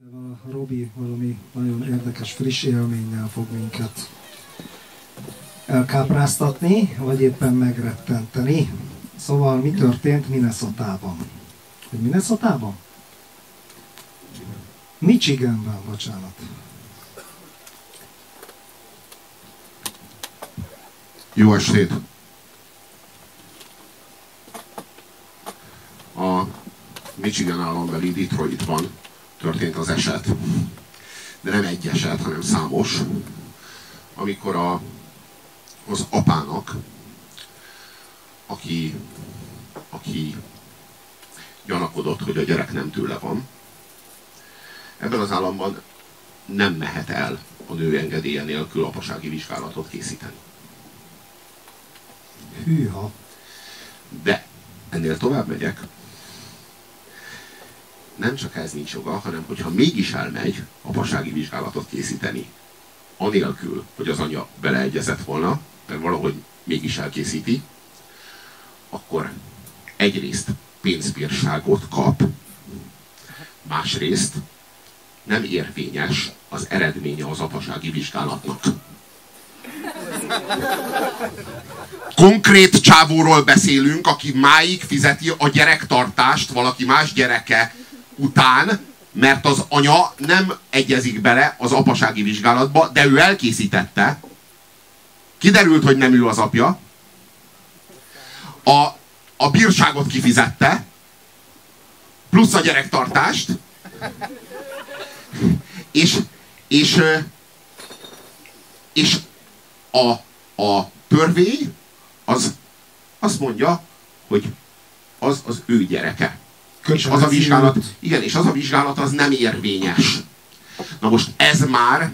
A Robi valami nagyon érdekes, friss élménnyel fog minket elkápráztatni, vagy éppen megrettenteni. Szóval mi történt Minnesotában? Hogy Minnesotában? Michiganben, bocsánat. Jó estét! A Michigan állambeli Detroitban történt az eset. De nem egy eset, hanem számos. Amikor az apának, aki gyanakodott, hogy a gyerek nem tőle van, ebben az államban nem mehet el a nő engedélye nélkül apasági vizsgálatot készíteni. Hűha! De ennél tovább megyek. Nem csak ez nincs joga, hanem hogyha mégis elmegy apasági vizsgálatot készíteni, anélkül, hogy az anya beleegyezett volna, mert valahogy mégis elkészíti, akkor egyrészt pénzbírságot kap, másrészt nem érvényes az eredménye az apasági vizsgálatnak. Konkrét csávóról beszélünk, aki máig fizeti a gyerektartást valaki más gyereke után, mert az anya nem egyezik bele az apasági vizsgálatba, de ő elkészítette. Kiderült, hogy nem ő az apja. A bírságot kifizette, plusz a gyerektartást, és a törvény az azt mondja, hogy az ő gyereke. És az a vizsgálat, igen, és az a vizsgálat az nem érvényes. Na most ez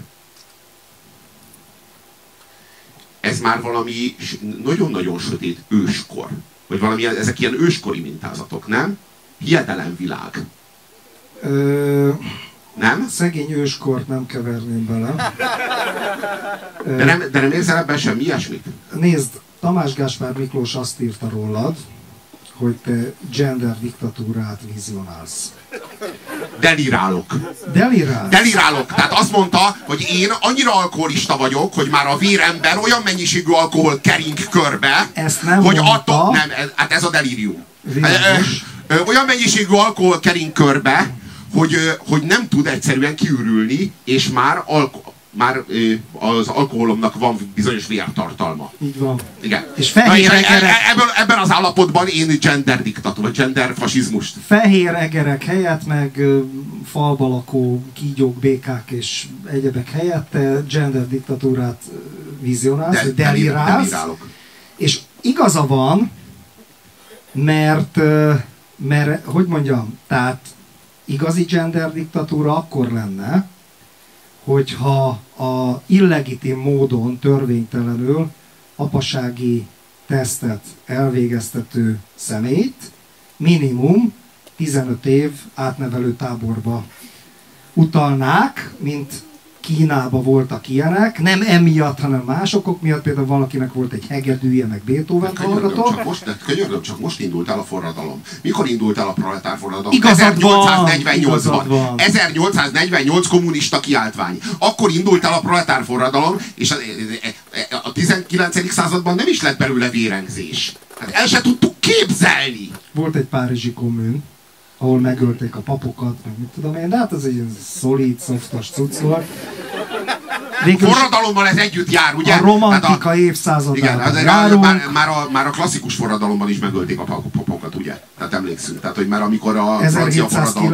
már valami nagyon-nagyon sötét őskor. Vagy valami, ezek ilyen őskori mintázatok, nem? Hiedelemvilág. Nem? Szegény őskort nem keverném bele. De nem érzel ebben semmi ilyesmit? Nézd, Tamás Gáspár Miklós azt írta rólad, hogy te gender diktatúrát vizionálsz. Delirálok. Delirálsz? Tehát azt mondta, hogy én annyira alkoholista vagyok, hogy már a véremben olyan mennyiségű alkohol kering körbe, ezt nem hogy mondta. Hát ez a delírium. Olyan mennyiségű alkohol kering körbe, hogy nem tud egyszerűen kiürülni, és már az alkoholomnak van bizonyos vértartalma. Így van. Igen. És fehér egerek... ebben az állapotban én gender diktatúra, gender fasizmust. Fehér egerek helyett, meg falba lakó kígyók, békák és egyebek helyett te gender diktatúrát vizionálsz, delirálsz. És igaza van, mert hogy mondjam, tehát igazi gender diktatúra akkor lenne, hogyha a illegitim módon, törvénytelenül apasági tesztet elvégeztető személyt minimum 15 év átnevelő táborba utalnák, mint Kínában voltak ilyenek, nem emiatt, hanem másokok miatt, például valakinek volt egy hegedűje, meg Beethoven hallgatott. Könyörgöm, csak most indult el a forradalom. Mikor indult el a proletár forradalom? Igazad van! 1848 kommunista kiáltvány. Akkor indult el a proletár forradalom, és a 19. században nem is lett belőle vérengzés. Hát el se tudtuk képzelni. Volt egy párizsi kommun, ahol megölték a papokat, meg mit tudom én, de hát ez egy szolid, szoftos cucc volt. Forradalommal ez együtt jár, ugye? A romantika évszázadában járunk. Már a klasszikus forradalomban is megölték a papokat, ugye? Tehát emlékszünk. Tehát, hogy már amikor a francia forradalom...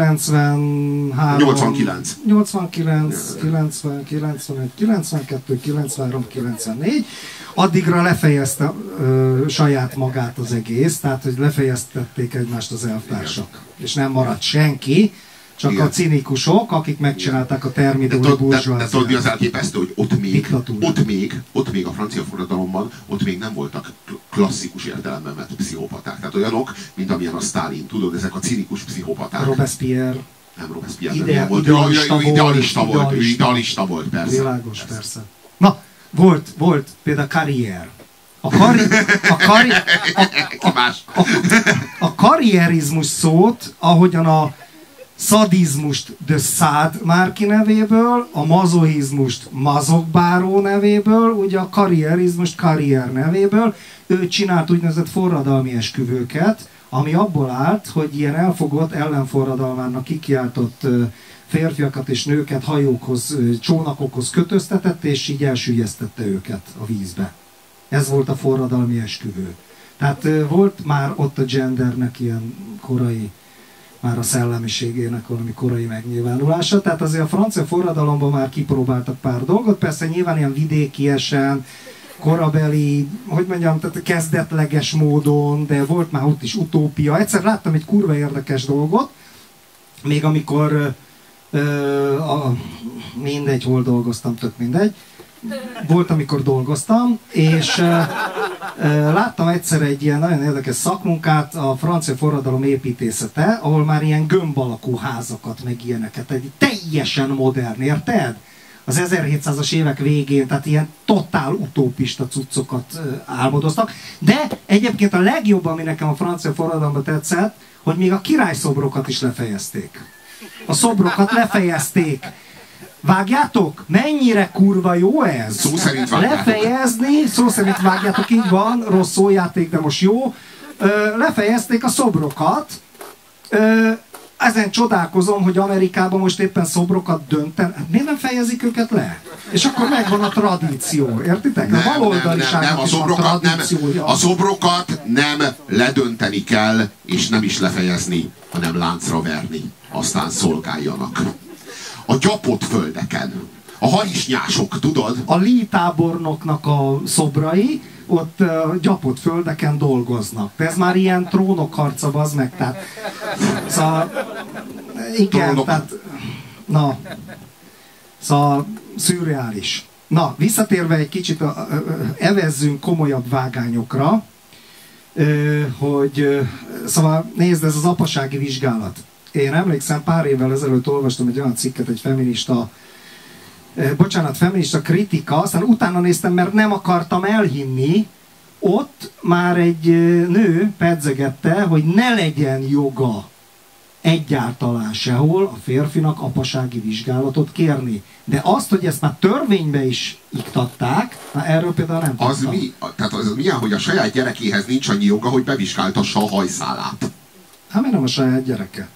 89. 90, 91, 92, 93, 94. Addigra lefejezte saját magát az egész, tehát hogy lefejeztették egymást az elvtársak. És nem maradt senki, csak igen. A cinikusok, akik megcsinálták a termidói burzsóáziát. De tudod, mi az elképesztő, hogy ott még a francia forradalomban, ott még nem voltak klasszikus értelemben vett pszichopaták. Tehát olyanok, mint amilyen a Sztálin, tudod, ezek a cinikus pszichopaták. Robespierre. Nem Robespierre, idealista volt, persze. Világos, persze. Na, volt például Carrière. A karrierizmus szót, ahogyan a szadizmust de Sade Márki nevéből, a mazohizmust Mazok Báró nevéből, ugye a karrierizmust Karrier nevéből. Ő csinált úgynevezett forradalmi esküvőket, ami abból állt, hogy ilyen elfogott ellenforradalmának kikiáltott férfiakat és nőket hajókhoz, csónakokhoz kötöztetett, és így elsüllyesztette őket a vízbe. Ez volt a forradalmi esküvő. Tehát volt már ott a gendernek ilyen korai, már a szellemiségének valami korai megnyilvánulása. Tehát azért a francia forradalomban már kipróbáltak pár dolgot, persze nyilván ilyen vidékiesen, korabeli, hogy mondjam, tehát kezdetleges módon, de volt már ott is utópia. Egyszer láttam egy kurva érdekes dolgot, még amikor mindegy, hol dolgoztam, tök mindegy. Volt, amikor dolgoztam, és láttam egyszer egy ilyen nagyon érdekes szakmunkát, a francia forradalom építészete, ahol már ilyen gömb alakú házakat, meg ilyeneket, egy teljesen modern, érted? Az 1700-as évek végén, tehát ilyen totál utópista cuccokat álmodoztak. De egyébként a legjobb, ami nekem a francia forradalomban tetszett, hogy még a királyszobrokat is lefejezték. A szobrokat lefejezték. Vágjátok? Mennyire kurva jó ez? Szó szerint vágjátok. Lefejezni, szó szerint vágjátok, így van, rossz szójáték, de most jó. Lefejezték a szobrokat. Ezen csodálkozom, hogy Amerikában most éppen szobrokat dönten. Miért nem fejezik őket le? És akkor megvan a tradíció, értitek? A baloldaliságnak is van tradíciója. A szobrokat nem ledönteni kell, és nem is lefejezni, hanem láncra verni. Aztán szolgáljanak. A gyapott földeken, a harisnyások, tudod? A Lee tábornoknak a szobrai ott gyapott földeken dolgoznak. De ez már ilyen trónokharca, bazd meg, tehát... Szóval... Igen, tehát... Na... Szóval szürreális. Na, visszatérve egy kicsit, evezzünk komolyabb vágányokra, hogy... Szóval nézd, ez az apasági vizsgálat. Én emlékszem, pár évvel ezelőtt olvastam egy olyan cikket, egy feminista kritika, aztán utána néztem, mert nem akartam elhinni, ott már egy nő pedzegette, hogy ne legyen joga egyáltalán sehol a férfinak apasági vizsgálatot kérni. De azt, hogy ezt már törvénybe is iktatták, erről például nem tudtam. Az mi? Tehát az milyen, hogy a saját gyerekéhez nincs annyi joga, hogy bevizsgáltassa a hajszálát? Hát miért nem a saját gyereke?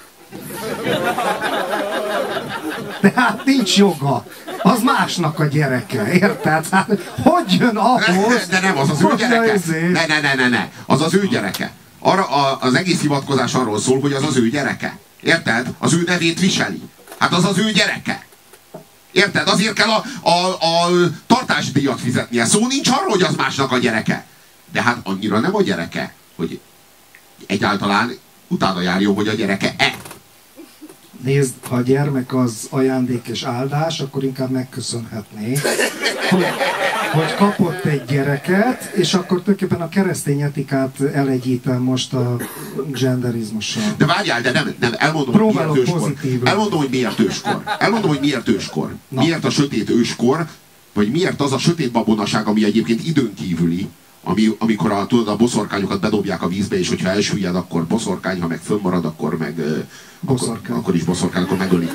De hát nincs joga. Az másnak a gyereke, érted? Hát, hogy jön ahhoz? De nem, az az ő gyereke. Ne. Az az ő gyereke. Az egész hivatkozás arról szól, hogy az az ő gyereke. Érted? Az ő nevét viseli. Hát az az ő gyereke. Érted? Azért kell a tartásdíjat fizetnie. Szó nincs arról, hogy az másnak a gyereke. De hát annyira nem a gyereke, hogy egyáltalán utána járjon, hogy a gyereke-e. Nézd, ha a gyermek az ajándék és áldás, akkor inkább megköszönhetné, hogy kapott egy gyereket, és akkor tulajdonképpen a keresztény etikát elegyítem most a genderizmussal. De várjál, de nem elmondom, próbálok hogy miért őskor. Elmondom, hogy miért őskor. Na. Miért a sötét őskor, vagy miért az a sötét babonaság, ami egyébként időn kívüli, amikor a boszorkányokat bedobják a vízbe, és hogyha elsüllyed, akkor boszorkány, ha meg fönnmarad, akkor meg akkor is boszorkány, akkor megölik.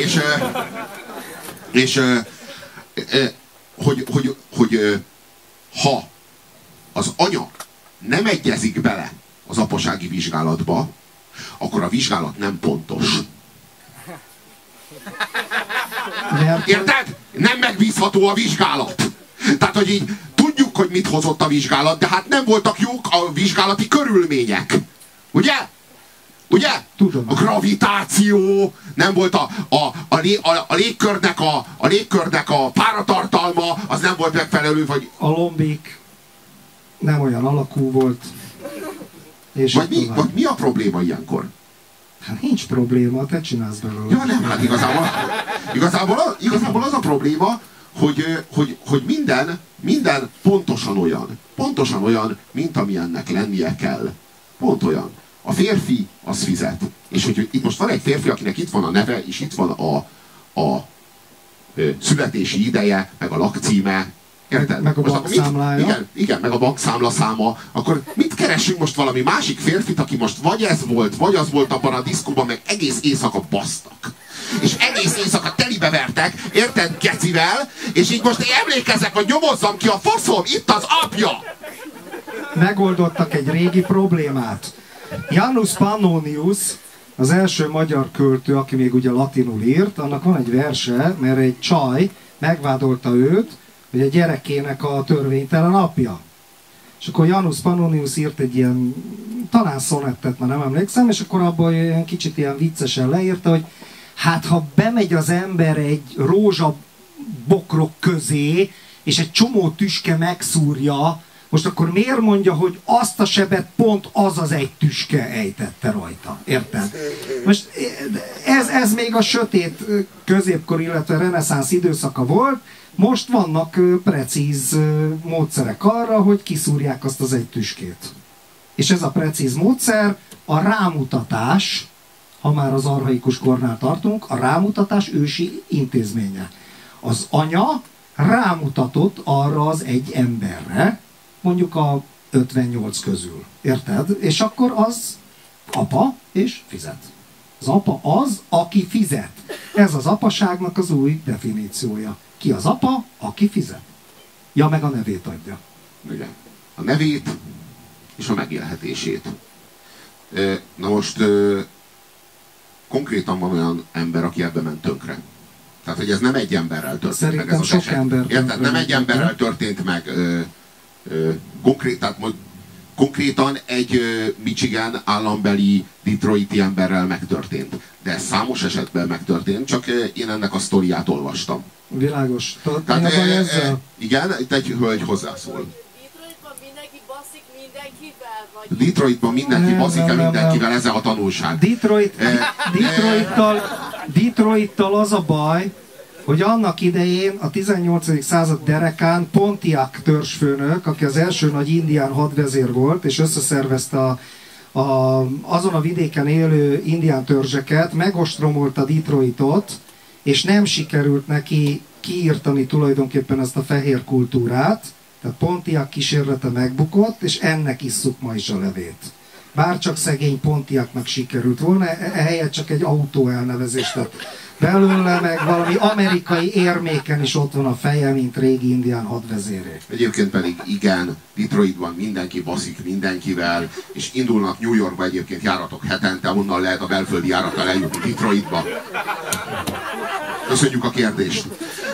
Hogy ha az anya nem egyezik bele az apasági vizsgálatba, akkor a vizsgálat nem pontos. Érted? Nem megbízható a vizsgálat. Tehát, hogy így tudjuk, hogy mit hozott a vizsgálat, de hát nem voltak jók a vizsgálati körülmények. Ugye? Ugye? Tudom. A gravitáció, nem volt a légkörnek a páratartalma, az nem volt megfelelő, vagy... A lombik nem olyan alakú volt. És vagy mi a probléma ilyenkor? Hát nincs probléma, te csinálsz belőle. Ja, nem, hát igazából az a probléma, hogy minden pontosan olyan, mint amilyennek lennie kell. Pont olyan. A férfi az fizet. És hogy itt most van egy férfi, akinek itt van a neve, és itt van a születési ideje, meg a lakcíme, Érted? Meg a bankszámlája. Igen, meg a bankszámla száma. Akkor mit keresünk most valami másik férfit, aki most vagy ez volt, vagy az volt abban a diszkóban, meg egész éjszaka basztak. És egész éjszaka telibe vertek, érted, gecivel, és így most emlékezzek, hogy nyomozzam ki a faszom, itt az apja! Megoldottak egy régi problémát. Janus Pannonius, az első magyar költő, aki még ugye latinul írt, annak van egy verse, mert egy csaj megvádolta őt, hogy a gyerekének a törvénytelen apja. És akkor Janus Pannonius írt egy ilyen, talán szonettet, már nem emlékszem, és akkor abban ilyen kicsit ilyen viccesen leírta, hogy hát ha bemegy az ember egy rózsabokrok közé, és egy csomó tüske megszúrja, most akkor miért mondja, hogy azt a sebet pont az egy tüske ejtette rajta? Érted? Most ez még a sötét középkor, illetve reneszánsz időszaka volt. Most vannak precíz módszerek arra, hogy kiszúrják azt az egy tüskét. És ez a precíz módszer a rámutatás, ha már az archaikus kornál tartunk, a rámutatás ősi intézménye. Az anya rámutatott arra az egy emberre, mondjuk a 58 közül. Érted? És akkor az apa és fizet. Az apa az, aki fizet. Ez az apaságnak az új definíciója. Ki az apa? Aki fizet. Ja, meg a nevét adja. Igen. A nevét és a megélhetését. Na most konkrétan van olyan ember, aki ebbe ment tönkre. Tehát, hogy ez nem egy emberrel történt szerintem meg ez az sok eset. ember. Érted? Nem egy emberrel történt meg. Konkrétan egy Michigan állambeli detroiti emberrel megtörtént. De ez számos esetben megtörtént, csak én ennek a sztoriát olvastam. Világos. Tehát, igen, itt egy hölgy hozzászól. Detroitban mindenki baszik mindenkivel? Vagy... Detroitban mindenki baszik mindenkivel, ez a tanulság. Detroittal az a baj, hogy annak idején a 18. század derekán Pontiac törzsfőnök, aki az első nagy indián hadvezér volt, és összeszervezte azon a vidéken élő indián törzseket, megostromolta Detroitot, és nem sikerült neki kiírtani tulajdonképpen ezt a fehér kultúrát, tehát Pontiac kísérlete megbukott, és ennek isszuk ma is a levét. Bárcsak szegény Pontiacnak sikerült volna, ehelyett csak egy autó elnevezést tett belőle, meg valami amerikai érméken is ott van a feje, mint régi indián hadvezéré. Egyébként pedig igen, Detroitban mindenki baszik mindenkivel, és indulnak New Yorkba egyébként járatok hetente, onnan lehet a belföldi járattal eljutni Detroitba. Köszönjük a kérdést.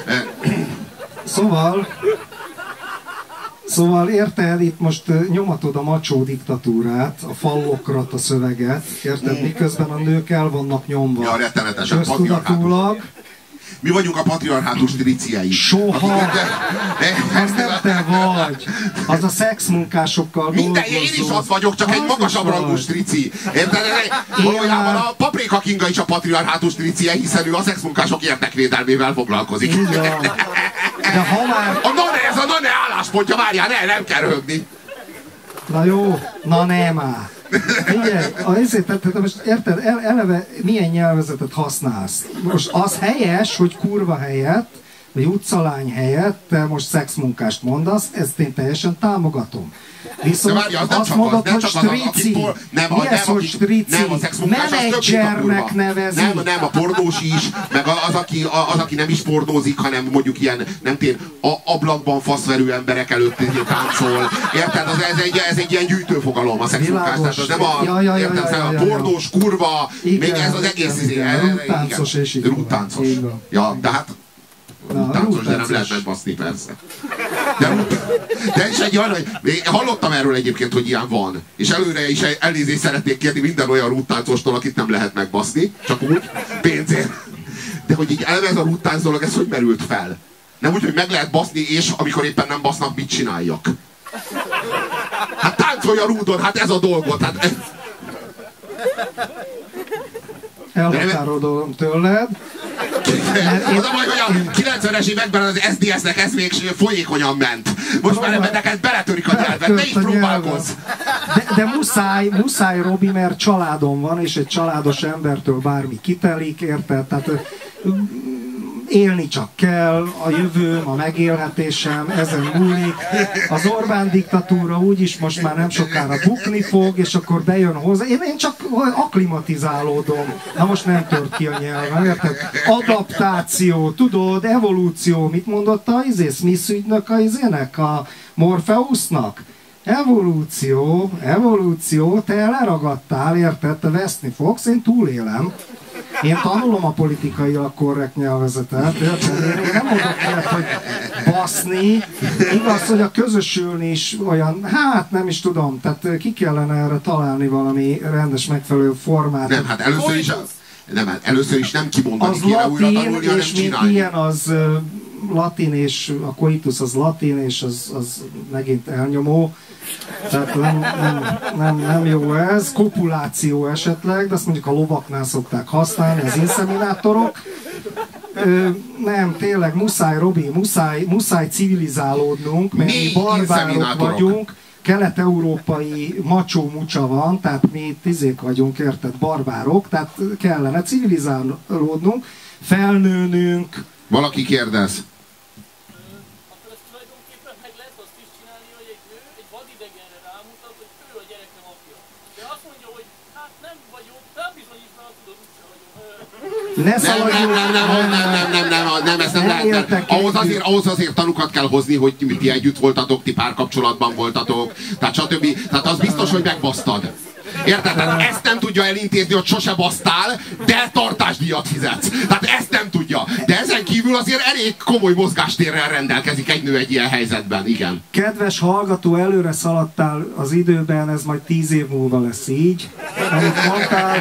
Szóval érted, itt most nyomatod a macsó diktatúrát, a fallokrat, a szöveget, érted, miközben a nők el vannak nyomva. Ja, rettenetesen, patriarhátus. Mi vagyunk a patriarhátus triciei. Soha! Az nem te vagy! Az a szexmunkásokkal minden, én is az vagyok, csak egy magasabb rangú strici. Érted? Valójában a Paprika Kinga is a patriarhátus tricie, hiszen ő a szexmunkások érdekvédelmével foglalkozik. De ha már... Ez a nane álláspontja, várjál, nem kell röhögni. Na jó, na nem áll. Figyelj, most érted, eleve milyen nyelvezetet használsz? Most az helyes, hogy kurva helyett, vagy utcalány helyett te most szexmunkást mondasz, ezt én teljesen támogatom. Viszont várja, azt mondod, hogy strici. Mi ez, hogy strici? Menedzsernek nevezi. Nem, a pornós is, meg az, aki nem is pornózik, hanem mondjuk ilyen, nem tény, ablakban faszverő emberek előtt táncol. Érted? Ez egy ilyen gyűjtőfogalom, a szexmunkás. Tehát az nem a pornós, kurva, még ez az egész... Rúttáncos és így. Rúttáncos. Ja, de hát... Rúttáncos, de nem lehet megbaszni, persze. De is egy olyan, hogy hallottam erről egyébként, hogy ilyen van. És előre is elnézést szeretnék kérni minden olyan rúttáncostól, akit nem lehet megbaszni. Csak úgy, pénzért. De hogy így eleve ez a rúttánc dolog, ez hogy merült fel? Nem úgy, hogy meg lehet baszni, és amikor éppen nem basznak, mit csináljak? Hát táncolj a rúdon, hát ez a dolgot. Hát... Elhatárolom tőled. Az a baj, hogy a 90-es években az SDS-nek ez még folyékonyan ment. Most már neked beletörik a nyelvet, ne is próbálkozz! De muszáj, Robi, mert családom van, és egy családos embertől bármi kitelik, érted? Tehát élni csak kell, a jövőm, a megélhetésem, ezen múlik. Az Orbán diktatúra úgyis most már nem sokára bukni fog, és akkor bejön hozzá. Én csak akklimatizálódom. Na most nem tört ki a nyelven, érted? Adaptáció, tudod, evolúció. Mit mondott a Smith ügynök a Morpheusnak? Evolúció, te leragadtál, érted? Te veszni fogsz, én túlélem. Én tanulom a politikailag korrekt nyelvezetet, érted? Én nem mondok ilyet, hogy baszni. Igaz, hogy a közösülni is olyan, hát nem is tudom, tehát ki kellene erre találni valami rendes, megfelelő formát. Nem, hát először is nem kimondani kéne újra tanulni, hanem csinálni. Ilyen az latin, és a coitus az latin, és az megint elnyomó. Tehát nem jó ez. Kopuláció esetleg, de azt mondjuk a lovaknál szokták használni, az inszeminátorok. Nem, tényleg muszáj, Robi, muszáj civilizálódnunk, mert mi barbárok vagyunk. Kelet-európai macsó-mucsa van, tehát mi tizék vagyunk, érted, barbárok, tehát kellene civilizálódnunk, felnőnünk. Valaki kérdez. Akkor ezt tulajdonképpen meg lehet azt is csinálni, hogy egy nő egy vadidegenre rámutat, hogy ő a gyerekem apja. De azt mondja, hogy hát nem vagyok, nem bizonyítva, tudod, úgyse vagyok. Ne szaladjunk! Nem, ezt nem lehet. Ahhoz azért tanukat kell hozni, hogy ti együtt voltatok, ti párkapcsolatban voltatok, tehát stb. Tehát az biztos, hogy megbasztad. Érted? Tehát ezt nem tudja elintézni, hogy sose basztál, de tartásdíjat fizetsz. Tehát ezt nem tudja. De ezen kívül azért elég komoly mozgástérrel rendelkezik egy nő egy ilyen helyzetben. Igen. Kedves hallgató, előre szaladtál az időben, ez majd 10 év múlva lesz így. Amit mondtál,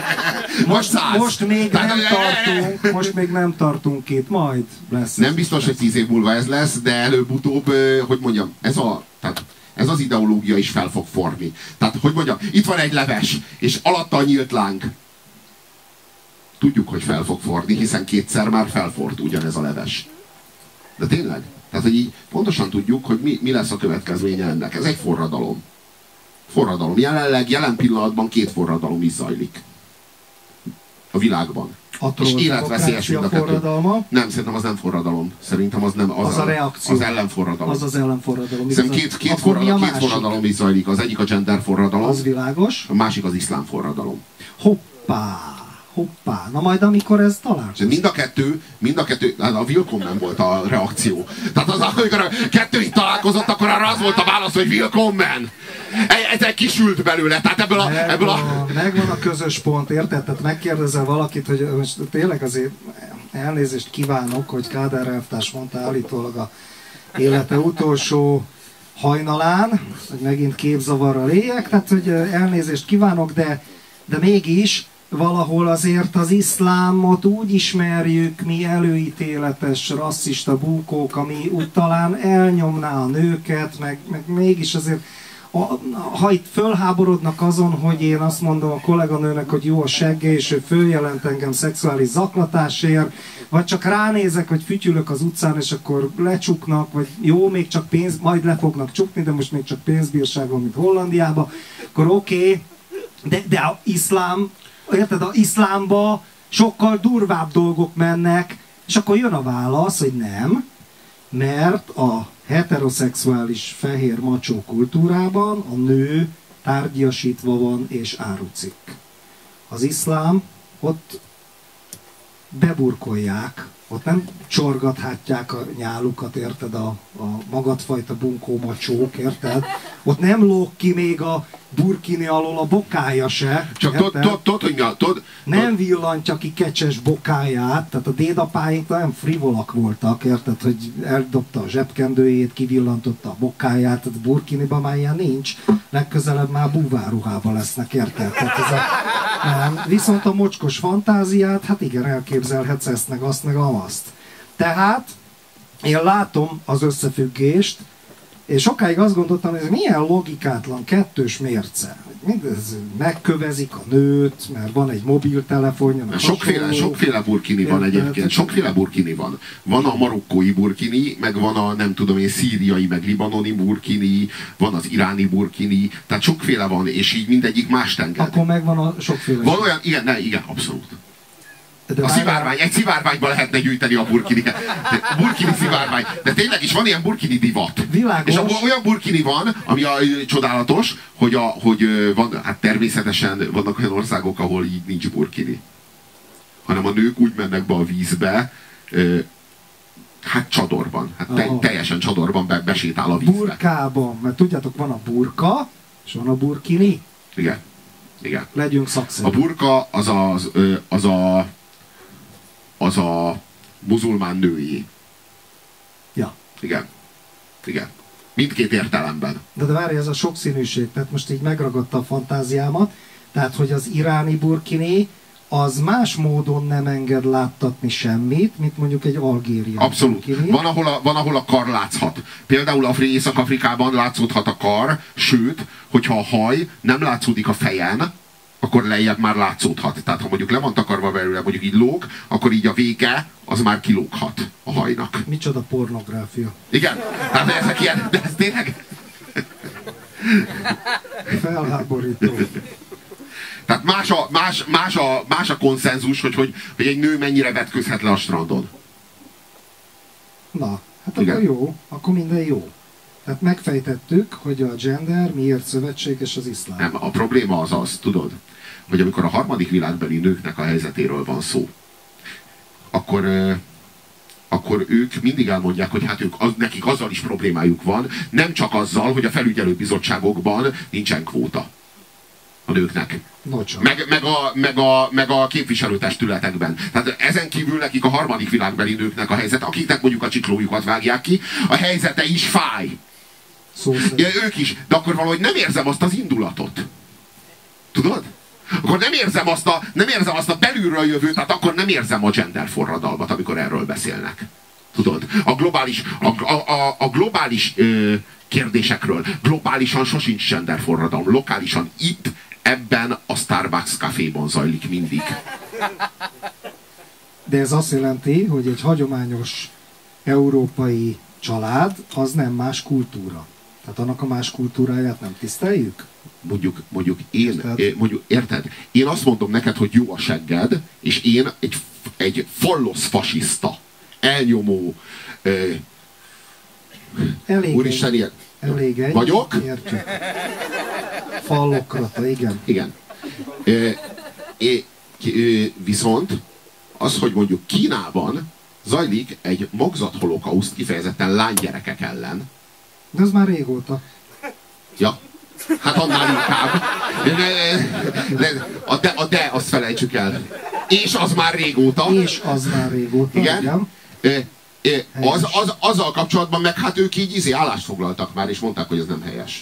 most még nem tartunk itt, majd lesz. Nem biztos, hogy 10 év múlva ez lesz, de előbb-utóbb, hogy mondjam, ez az ideológia is fel fog forni. Tehát, hogy mondjam, itt van egy leves, és alatta nyílt láng. Tudjuk, hogy fel fog forni, hiszen kétszer már felfort ugyanez a leves. De tényleg? Tehát, hogy így pontosan tudjuk, hogy mi lesz a következménye ennek. Ez egy forradalom. Forradalom. Jelen pillanatban 2 forradalom is zajlik. A világban. És életveszélyes mind a 2. Nem, szerintem az nem forradalom. Szerintem az nem. Az a reakció. Az ellenforradalom. Az ellenforradalom. Szerintem két forradalom is zajlik. Az egyik a gender forradalom. Az világos. A másik az iszlám forradalom. Hoppá. Na majd amikor ez találkozik. Mind a kettő, a Willkommen volt a reakció. Tehát az, amikor a kettő itt találkozott, akkor arra az volt a válasz, hogy Willkommen. Ez kisült belőle, tehát ebből a... Megvan a közös pont, érted? Tehát megkérdezel valakit, hogy most tényleg azért elnézést kívánok, hogy Kádár elvtárs mondta állítólag a élete utolsó hajnalán, hogy megint képzavarral éljek, tehát hogy elnézést kívánok, de mégis valahol azért az iszlámot úgy ismerjük, mi előítéletes, rasszista búkók, ami úgy talán elnyomná a nőket, meg mégis azért, ha itt fölháborodnak azon, hogy én azt mondom a kolléganőnek, hogy jó a segge, és ő följelent engem szexuális zaklatásért, vagy csak ránézek, hogy fütyülök az utcán, és akkor lecsuknak, vagy jó, még csak majd le fognak csukni, de most még csak pénzbírságon, mint Hollandiában, akkor oké, de a iszlám, érted, a iszlámba sokkal durvább dolgok mennek, és akkor jön a válasz, hogy nem, mert a heteroszexuális fehér macsó kultúrában a nő tárgyasítva van és árucikk. Az iszlám, ott beburkolják, ott nem csorgathatják a nyálukat, érted, a magadfajta bunkó macsók, érted? Ott nem lóg ki még a burkini alól a bokája se. Csak tudod, hogy nem villantja ki kecses bokáját, tehát a dédapáink nagyon frivolak voltak, érted, hogy eldobta a zsebkendőjét, kivillantotta a bokáját, tehát burkiniban már ilyen nincs, legközelebb már búváruhában lesznek, érted? Nem. Viszont a mocskos fantáziát, hát igen, elképzelhetsz ezt, meg azt, meg amazt. Tehát én látom az összefüggést, és sokáig azt gondoltam, hogy ez milyen logikátlan, kettős mérce. Mindez megkövezik a nőt, mert van egy mobiltelefonja. Sokféle burkini van egyébként. Sokféle burkini van. Van a marokkói burkini, meg van a nem tudom én szíriai, meg libanoni burkini, van az iráni burkini, tehát sokféle van, és így mindegyik más enged. Akkor megvan a sokféle. Van olyan, igen, abszolút. A szivárvány, egy szivárványba lehetne gyűjteni a burkiniket. Burkini szivárvány. De tényleg is van ilyen burkini divat. Világos. És olyan burkini van, ami csodálatos, hogy van, hát természetesen vannak olyan országok, ahol így nincs burkini. Hanem a nők úgy mennek be a vízbe, hát csadorban. Hát teljesen csadorban besétál a vízbe. Burkában. Mert tudjátok, van a burka, és van a burkini. Igen. Igen. Legyünk szakszerűek. A burka az a muzulmán női. Ja. Igen. Igen. Mindkét értelemben. De várj, ez a sokszínűség, tehát most így megragadta a fantáziámat, tehát hogy az iráni burkini az más módon nem enged láttatni semmit, mint mondjuk egy algériai. Abszolút. burkini. Van, ahol a kar látszhat. Például Észak-Afrikában látszódhat a kar, sőt, hogyha a haj nem látszódik a fejen, akkor lejjebb már látszódhat. Tehát ha mondjuk le van takarva belőle, mondjuk így lóg, akkor így a vége az már kilóghat a hajnak. Micsoda pornográfia. Igen, tehát ezek ilyen, de ez tényleg... Felháborító. Tehát más a konszenzus, hogy egy nő mennyire vetközhet le a strandon. Na, hát igen. Akkor jó, akkor minden jó. Tehát megfejtettük, hogy a gender miért szövetséges az iszlám. Nem, a probléma az, tudod, hogy amikor a harmadik világbeli nőknek a helyzetéről van szó, akkor ők mindig elmondják, hogy hát nekik azzal is problémájuk van, nem csak azzal, hogy a felügyelőbizottságokban nincsen kvóta a nőknek. Meg a képviselőtestületekben. Tehát ezen kívül nekik a harmadik világbeli nőknek a helyzet, akiknek mondjuk a csiklójukat vágják ki, a helyzete is fáj. Ja, ők is, de akkor valahogy nem érzem azt az indulatot. Tudod? Akkor nem érzem azt a belülről jövőt, tehát akkor nem érzem a gender forradalmat, amikor erről beszélnek. Tudod? A globális kérdésekről globálisan sosincs gender forradalom. Lokálisan itt, ebben a Starbucks caféban zajlik mindig. De ez azt jelenti, hogy egy hagyományos európai család az nem más kultúra. Tehát annak a más kultúráját nem tiszteljük? Mondjuk érted? Én azt mondom neked, hogy jó a segged, és én egy fallosz fasiszta, elnyomó, úristen, ilyen vagyok. Értjük. Fallokrata, igen. Igen. Viszont az, hogy mondjuk Kínában zajlik egy magzatholokauszt kifejezetten lánygyerekek ellen. De ez már régóta. Ja. Hát annál inkább. De azt felejtsük el. És az már régóta. És az már régóta, igen. Azzal kapcsolatban meg hát ők így állást foglaltak már, és mondták, hogy ez nem helyes.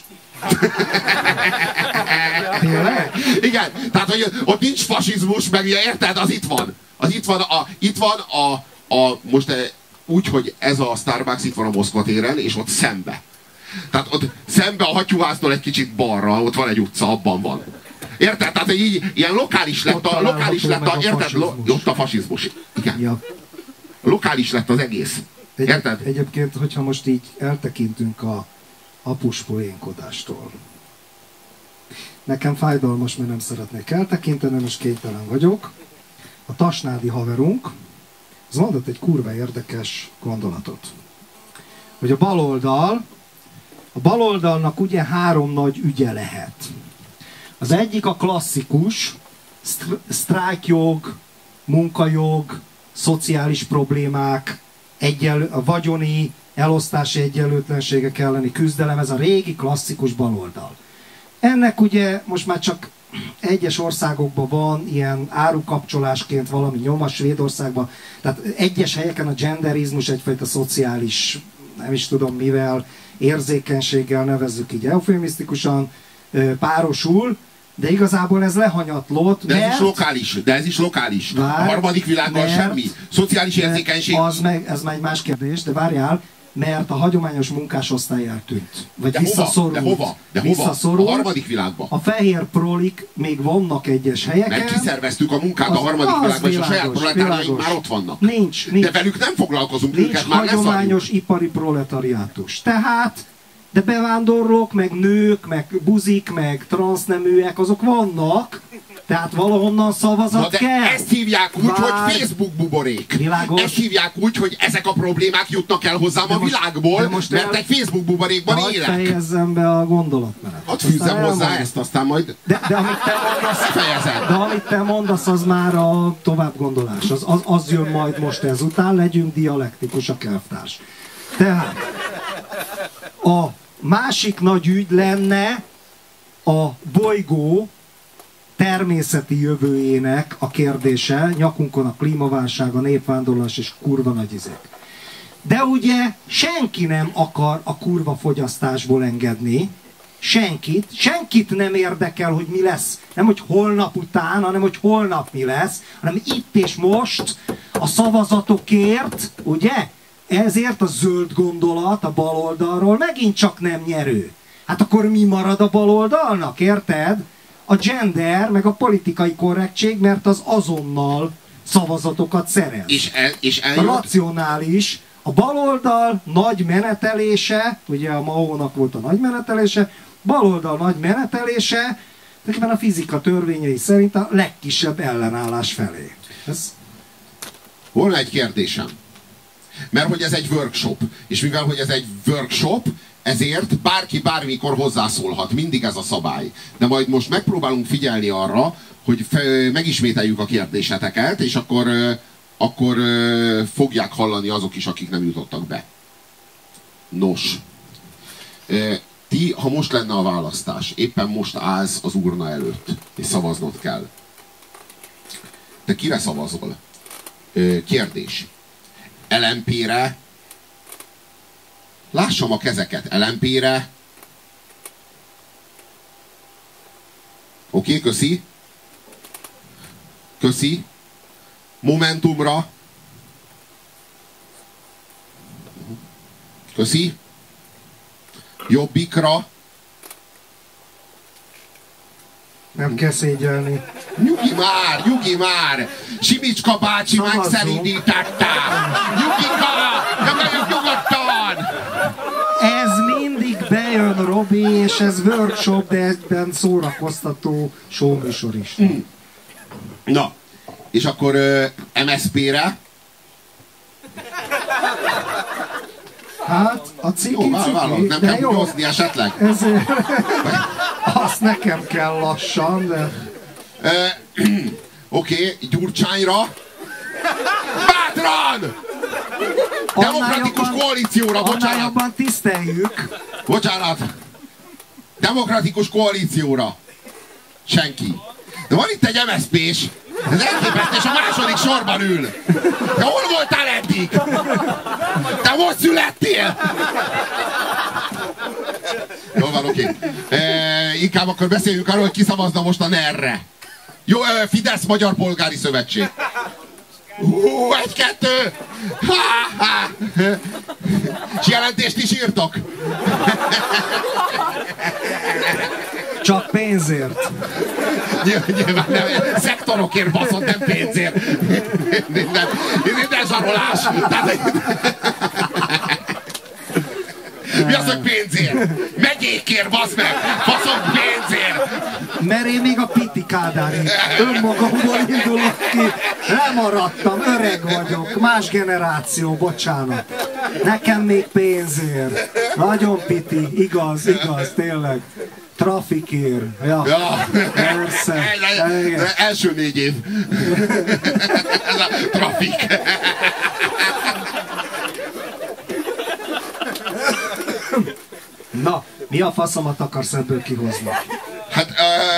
Igen, tehát hogy ott nincs fasizmus, meg érted, az itt van. Az itt van most úgy, hogy ez a Starbucks itt van a Moszkva téren, és ott szembe. Tehát ott szembe a hattyúháztól egy kicsit balra, ott van egy utca, abban van. Érted? Tehát így ilyen lokális lett érted? Ott a fasizmus. Igen. Ja. Lokális lett az egész. Érted? Egyébként, hogyha most így eltekintünk a apus poénkodástól. Nekem fájdalmas, mert nem szeretnék eltekinteni, most kénytelen vagyok. A tasnádi haverunk, az mondott egy kurva érdekes gondolatot. Hogy a baloldalnak ugye 3 nagy ügye lehet. Az egyik a klasszikus, sztrájkjog, munkajog, szociális problémák, a vagyoni, elosztási egyenlőtlenségek elleni küzdelem, ez a régi klasszikus baloldal. Ennek ugye most már csak egyes országokban van ilyen árukapcsolásként valami nyoma, Svédországban, tehát egyes helyeken a genderizmus egyfajta szociális, nem is tudom mivel, érzékenységgel nevezzük így eufemisztikusan, párosul, de igazából ez lehanyatlott. De ez is lokális. A harmadik világban semmi. Szociális érzékenység. Ez már egy más kérdés, de várjál, mert a hagyományos munkásosztály eltűnt. Vagy visszaszorult. De hova? A harmadik világban. A fehér prolik még vannak egyes helyeken. Mert kiszerveztük a munkát a harmadik világban, és a saját proletárjaink már ott vannak. Nincs. De velük nem foglalkozunk. Nincs hagyományos ipari proletariátus. Tehát, de bevándorlók, meg nők, meg buzik, meg transzneműek, azok vannak, Tehát valahonnan szavazat de kell. ezt hívják úgy, hogy Facebook buborék. Világos. Ezt hívják úgy, hogy ezek a problémák jutnak el hozzám a világból, mert egy Facebook buborékban élek. Hadd fejezzem be a gondolatmenet. Hadd fűzzem hozzá ezt, aztán majd de amit te mondasz, fejezed. De amit te mondasz, az már a továbbgondolás. Az jön majd most ezután, legyünk dialektikusak, elvtárs. Tehát a másik nagy ügy lenne a bolygó természeti jövőjének a kérdése, nyakunkon a klímaválság, a népvándorlás és kurva nagy izék. De ugye senki nem akar a kurva fogyasztásból engedni, senkit nem érdekel, hogy mi lesz, nem hogy holnap után, hanem hogy holnap mi lesz, hanem itt és most a szavazatokért, ugye? Ezért a zöld gondolat a baloldalról megint csak nem nyerő. Hát akkor mi marad a baloldalnak, érted? A gender, meg a politikai korrektség, mert az azonnal szavazatokat szerez. És a racionális, a baloldal nagy menetelése, ugye a Maónak volt a nagy menetelése, baloldal nagy menetelése, de a fizika törvényei szerint a legkisebb ellenállás felé. Volna egy kérdésem. Mert hogy ez egy workshop, és mivel hogy ez egy workshop, ezért bárki bármikor hozzászólhat, mindig ez a szabály. De majd most megpróbálunk figyelni arra, hogy megismételjük a kérdéseteket, és akkor fogják hallani azok is, akik nem jutottak be. Nos, ti, ha most lenne a választás, éppen most állsz az urna előtt, és szavaznod kell. Te kire szavazol? Kérdés. LMP-re? Lássam a kezeket. LMP-re? Oké, köszi. Köszi. Momentumra? Köszi. Jobbikra? Nem kell szégyelni. Nyugi már! Simicska bácsi megszerindítette! Nyugika! Nyugodjon nyugodtan! Ez mindig bejön, Robi, és ez workshop, de egyben szórakoztató showműsor is. Na, és akkor MSZP-re? Hát, a ciki, nem kell húzni esetleg? Ezért, azt nekem kell lassan, de... Oké, Gyurcsányra? Bátran! Demokratikus koalícióra, bocsánat! Annál jobban tiszteljük. Bocsánat! Demokratikus koalícióra. Senki. De van itt egy MSZP-s. Ez elképesztő, és a második sorban ül. De hol voltál eddig? Te most születtél? Jól van, oké. Inkább akkor beszéljünk arról, hogy ki szavazna most a NER-re. Jó, Fidesz Magyar Polgári Szövetség. 1-2! És jelentést is írtok? Csak pénzért. Nyilván nem, szektorokért baszod, nem pénzért. Minden zsarolás. Mi az, hogy pénzért? Megyékért, basz meg! Faszom pénzért! Mert én még a Piti Kádári önmagamból indulok ki. Lemaradtam, öreg vagyok, más generáció, bocsánat. Nekem még pénzért. Nagyon Piti, igaz, tényleg. Trafikért. Ja, persze. Első 4 év. Ez a trafik. Na, mi a faszomat akarsz ebből kihozni? Hát,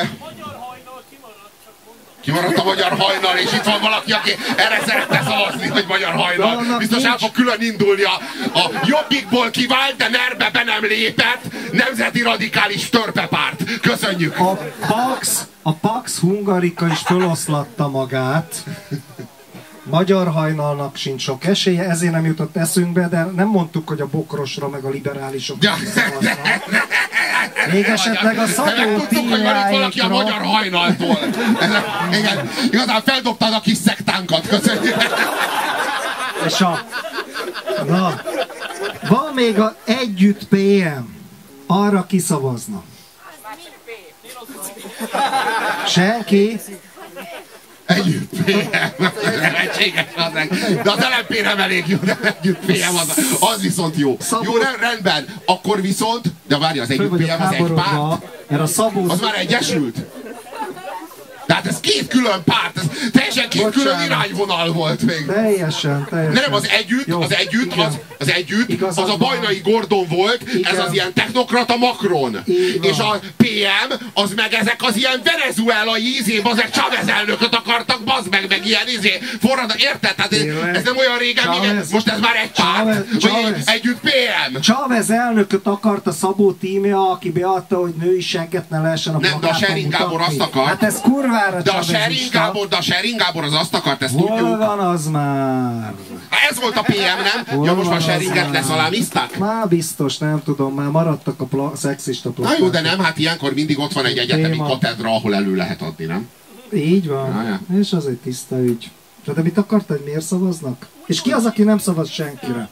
kimaradt a magyar hajnal, és itt van valaki, aki erre szeretne szavazni, hogy magyar hajnal. Biztos el fog külön indulni a Jobbikból kivált, de NER-be be nem lépett nemzeti radikális törpepárt. Köszönjük! A Pax Hungarika is föloszlatta magát. Magyar hajnalnak sincs sok esélye, ezért nem jutott eszünkbe, de nem mondtuk, hogy a Bokrosra meg a liberálisok szavaznak. Még esetleg a Szabó tudtuk, hogy van itt valaki a magyar hajnaltól. Igen, igazán feldobtad a kis szektánkat, köszönjük. És na, van még a Együtt PM. Arra kiszavazna. Senki? Együtt PM. Lehetséges az meg. De az LMP nem elég jó, de együtt PM az viszont jó. Jó, rendben. Akkor viszont, de várj, az együtt PM az egy párt. Mert a Szabó... Az már egyesült. Tehát ez két külön párt, ez teljesen két külön irányvonal volt még. Teljesen. Nem, az együtt, az a Bajnai Gordon volt, igen. Ez az ilyen technokrata Macron. És a PM, az meg ezek az ilyen venezuelai azek Chávez elnököt akartak, bazd meg ilyen forradalmat, érted? Tehát ez nem olyan régen, most ez már egy párt, vagy együtt PM. Chávez elnököt akarta Szabó tímja, aki beadta, hogy női segget ne lehessen a nem, de a Schering Gábor azt akart. Hát ez kurvára de a Schering Gábor az azt akart, ezt tudjuk. Hol van az már? Ez volt a PM, nem? Ja, most már Scheringet leszalámizták? Már biztos, nem tudom, már maradtak a szexista plakák. Na jó, de nem, hát ilyenkor mindig ott van egy egyetemi katedra, ahol elő lehet adni, nem? Így van, és az egy tiszta ügy. De mit akartad, hogy miért szavaznak? És ki az, aki nem szavaz senkire?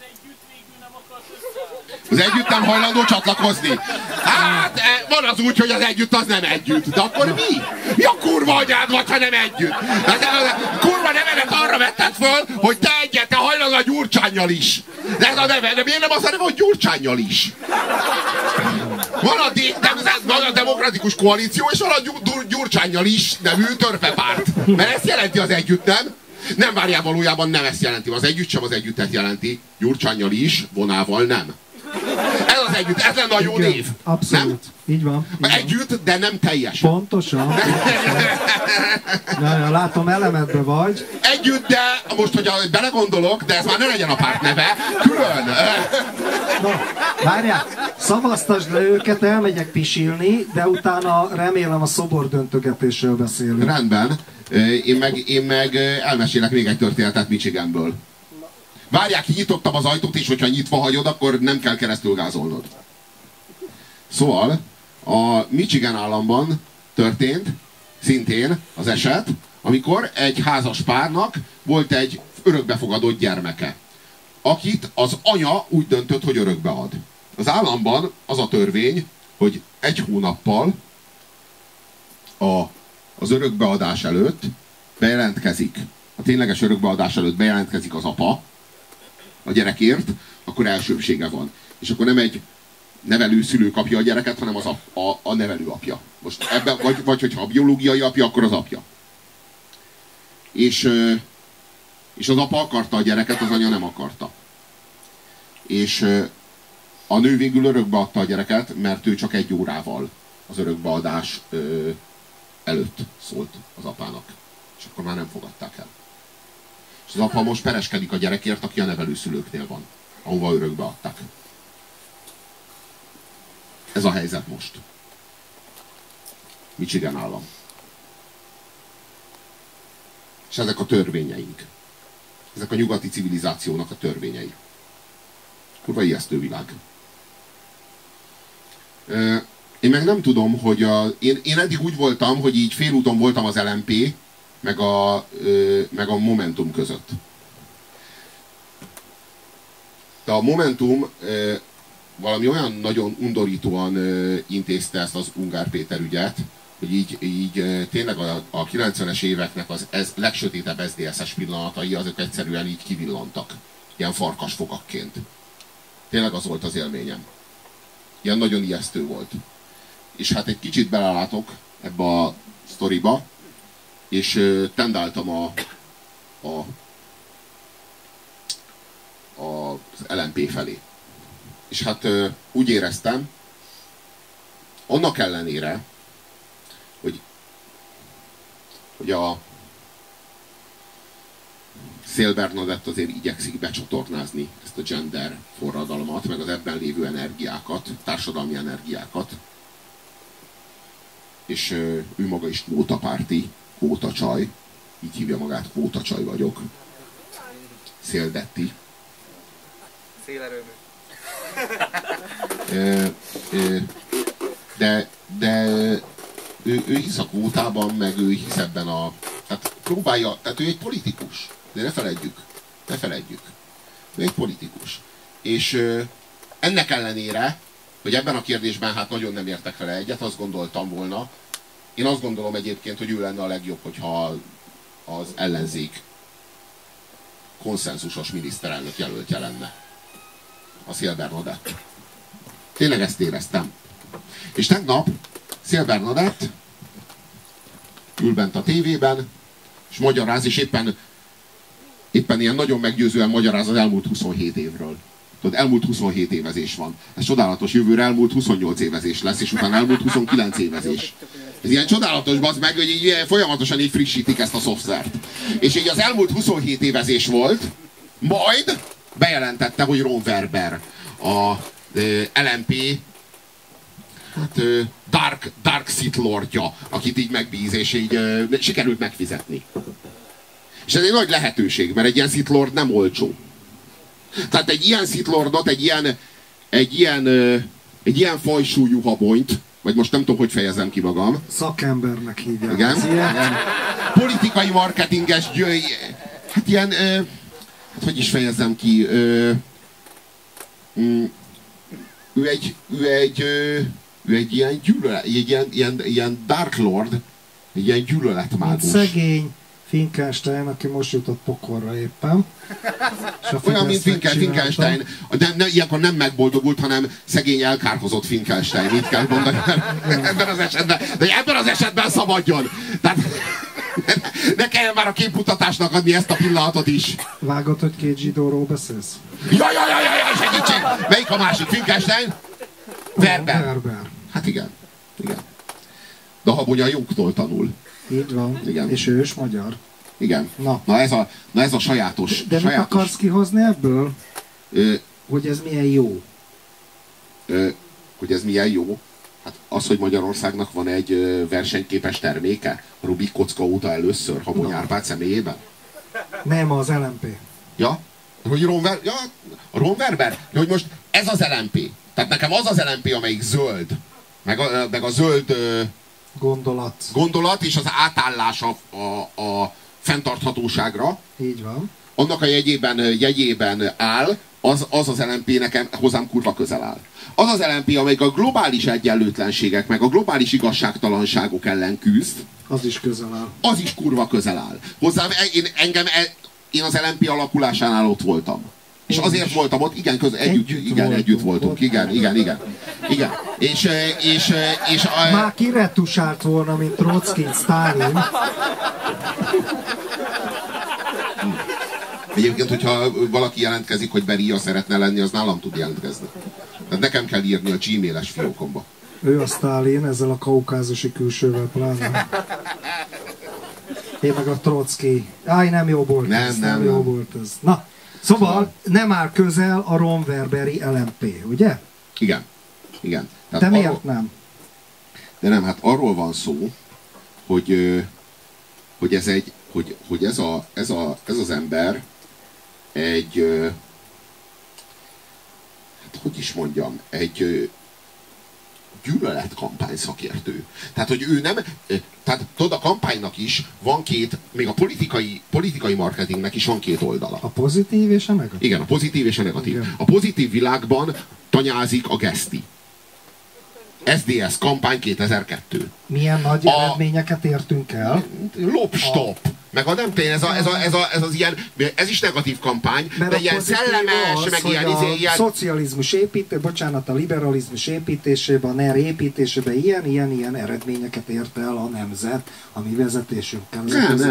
Az együtt nem hajlandó csatlakozni. Hát, van az úgy, hogy az együtt az nem együtt. De akkor mi? Mi a kurva anyád vagy, ha nem együtt? Kurva nevedet arra vetted föl, hogy te hajlandó a Gyurcsánnyal is. De ez a neve, de miért nem az a neve, hogy Gyurcsánnyal is? Van a Demokratikus Koalíció, és van a Gyurcsánnyal is nevű törpepárt. Mert ezt jelenti az együtt, nem? Nem, várjál, valójában nem ezt jelenti. Az együtt sem az együttet jelenti. Gyurcsánnyal is, vonával nem. Ez az együtt, ez lenne a jó név. Abszolút. Nem? Így van. Együtt, de nem teljes. Pontosan. Ja, látom, elemedbe vagy. Együtt, de most, hogy belegondolok, de ez már ne legyen a párt neve, külön. No, várjál, szavaztasd le őket, elmegyek pisilni, de utána remélem a szobordöntögetésről beszélünk. Rendben. Én meg elmesélek még egy történetet Michiganből. Várják, kinyitottam az ajtót, és hogyha nyitva hagyod, akkor nem kell keresztül gázolnod. Szóval, a Michigan államban történt szintén az eset, amikor egy házas párnak volt egy örökbefogadott gyermeke, akit az anya úgy döntött, hogy örökbe ad. Az államban az a törvény, hogy 1 hónappal az örökbeadás előtt bejelentkezik, a tényleges örökbeadás előtt bejelentkezik az apa a gyerekért, akkor elsőbsége van. És akkor nem egy nevelőszülő kapja a gyereket, hanem az a nevelőapja. Most ebben, vagy hogyha a biológiai apja, akkor az apja. És az apa akarta a gyereket, az anya nem akarta. És a nő végül örökbe adta a gyereket, mert ő csak 1 órával az örökbeadás előtt szólt az apának. És akkor már nem fogadták el. És az apa most pereskedik a gyerekért, aki a nevelőszülőknél van, ahova örökbe adták. Ez a helyzet most. Michigan állam. És ezek a törvényeink. Ezek a nyugati civilizációnak a törvényei. Kurva ijesztő világ. Én meg nem tudom, hogy én eddig úgy voltam, hogy így félúton voltam az LMP, meg a Momentum között. De a Momentum valami olyan nagyon undorítóan intézte ezt az Ungár Péter ügyet, hogy így tényleg a 90-es éveknek az legsötétebb SZDSZ-es pillanatai, azok egyszerűen így kivillantak. Ilyen farkasfogakként. Tényleg az volt az élményem. Ilyen nagyon ijesztő volt. És hát egy kicsit belelátok ebbe a sztoriba, és tendáltam az LMP felé. És hát úgy éreztem, annak ellenére, hogy a Szél Bernadett azért igyekszik becsatornázni ezt a gender forradalmat, meg az ebben lévő energiákat, társadalmi energiákat. És ő maga is kvótapárti, kvótacsaj, így hívja magát, kvótacsaj vagyok. Széldetti. Szélerőmű. De ő hisz a kvótában, meg ő hisz ebben tehát próbálja, tehát ő egy politikus. De ne feledjük. Ő egy politikus. És ennek ellenére, hogy ebben a kérdésben hát nagyon nem értek vele egyet, azt gondoltam volna, Én azt gondolom egyébként, hogy ő lenne a legjobb, hogyha az ellenzék konszenzusos miniszterelnök jelöltje lenne. A Széll Bernadett. Tényleg ezt éreztem. És tegnap Széll Bernadett ül bent a tévében, és magyaráz, és éppen ilyen nagyon meggyőzően magyaráz az elmúlt 27 évről. Tudod, elmúlt 27 évezés van. Ez csodálatos, jövőre elmúlt 28 évezés lesz, és utána elmúlt 29 évezés. Ez ilyen csodálatos, bazd meg, hogy így folyamatosan így frissítik ezt a szoftvert. És így az elmúlt 27 évezés volt, majd bejelentette, hogy Ron Werber, a LMP hát, Dark Sith Lordja, akit így megbíz, és így sikerült megfizetni. És ez egy nagy lehetőség, mert egy ilyen Sith Lord nem olcsó. Tehát egy ilyen Sith Lordot, egy ilyen fajsúlyú habonyt, vagy most nem tudom, hogy fejezem ki magam. Szakembernek hívják. Igen. Politikai marketinges, hát ilyen, hát hogy is fejezzem ki, ő egy ilyen gyűlölet, ilyen Dark Lord, egy ilyen gyűlöletmágus. Szegény Finkelstein, aki most jutott pokorra éppen. Olyan, mint Finkelstein. Ilyenkor nem megboldogult, hanem szegény elkárhozott Finkelstein. Itt kell mondani ebben az esetben. De ebben az esetben szabadjon. Tehát ne kelljen már a képmutatásnak adni ezt a pillanatot is. Vágod, hogy két zsidóról beszélsz? Jaj, segítség! Melyik a másik? Finkelstein? Werber. Hát igen. De a Habony a jóktól tanul. Így van. Igen. És ő is magyar. Igen. Na ez a sajátos. De mit akarsz kihozni ebből? Hogy ez milyen jó? Hogy ez milyen jó? Hát az, hogy Magyarországnak van egy versenyképes terméke, Rubik kocka óta először, Habony Árpád személyében. Nem, az LMP. Ja? Hogy Ron Werber? Hogy most ez az LMP. Tehát nekem az az LMP, amelyik zöld. Meg a zöld gondolat és az átállás a fenntarthatóságra. Így van. Annak a jegyében áll, az LMP nekem hozzám kurva közel áll. Az az LMP, amelyik a globális egyenlőtlenségek, meg a globális igazságtalanságok ellen küzd. Az is közel áll. Az is kurva közel áll. Hozzám, én az LMP alakulásánál ott voltam. És azért voltam ott, együtt voltunk. Igen. Már kiretusált volna, mint Trotskin, Sztálin. Egyébként, hogyha valaki jelentkezik, hogy Beria szeretne lenni, az nálam tud jelentkezni. Tehát nekem kell írni a Gmail-es fiókomba. Ő a Sztálin, ezzel a kaukázusi külsővel pláne. Én meg a Trotszki. Nem jó volt ez. Nem jó volt ez. Na, szóval nem áll közel a Ron Werberi LMP, ugye? Igen. Tehát de miért nem? De nem, hát arról van szó, hogy ez az ember egy, hát hogy is mondjam, egy gyűlöletkampány szakértő. Tehát, hogy ő nem, tehát tudod, a kampánynak is van két, még a politikai marketingnek is van két oldala. A pozitív és a negatív. Igen, a pozitív és a negatív. Igen. A pozitív világban tanyázik a Geszti. SDS kampány 2002. Milyen nagy eredményeket értünk el? Lopstop. Meg a nem tényleg, ez az ilyen, ez is negatív kampány, mert de ilyen szellemes, az, meg ilyen... Szocializmus a liberalizmus építésében, a NER építésében ilyen eredményeket ért el a nemzet, a mi vezetésünkkel.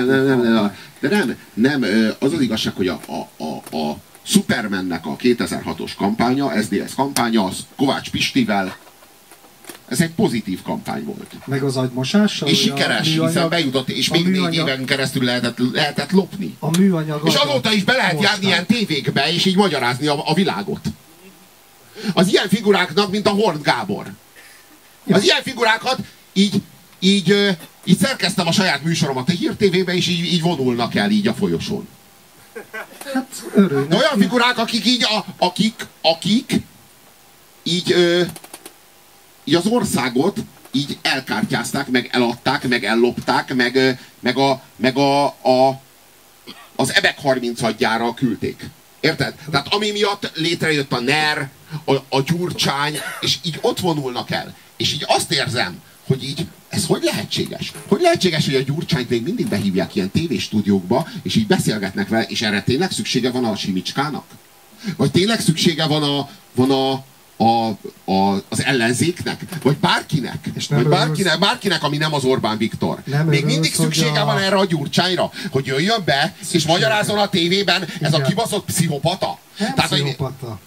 Nem, az az igazság, hogy a Supermannek a 2006-os kampánya, SDS kampánya, az Kovács Pistivel, ez egy pozitív kampány volt. Meg az agymosással? És sikeres, hiszen bejutott, és még 4 éven keresztül lehetett lopni. A műanyag. És azóta is be lehet járni ilyen tévékbe, és így magyarázni a világot. Az ilyen figuráknak, mint a Horn Gábor. Az ilyen figurákat így szerkeztem a saját műsoromat a Hír TV-be, és így vonulnak el így a folyosón. Hát örülnek. De olyan figurák, akik így az országot így elkártyázták, meg eladták, meg ellopták, meg az Ebek 36-jára küldték. Érted? Tehát ami miatt létrejött a NER, a Gyurcsány, és így ott vonulnak el. És így azt érzem, hogy így, ez hogy lehetséges? Hogy lehetséges, hogy a Gyurcsányt még mindig behívják ilyen tévéstúdiókba, és így beszélgetnek vele, és erre tényleg szüksége van a Simicskának? Vagy tényleg szüksége van az ellenzéknek? Vagy bárkinek? Vagy bárkinek, ami nem az Orbán Viktor. Még mindig szüksége van erre a Gyurcsányra, hogy jöjjön be, és magyarázzon a tévében ez a kibaszott pszichopata? Nem pszichopata.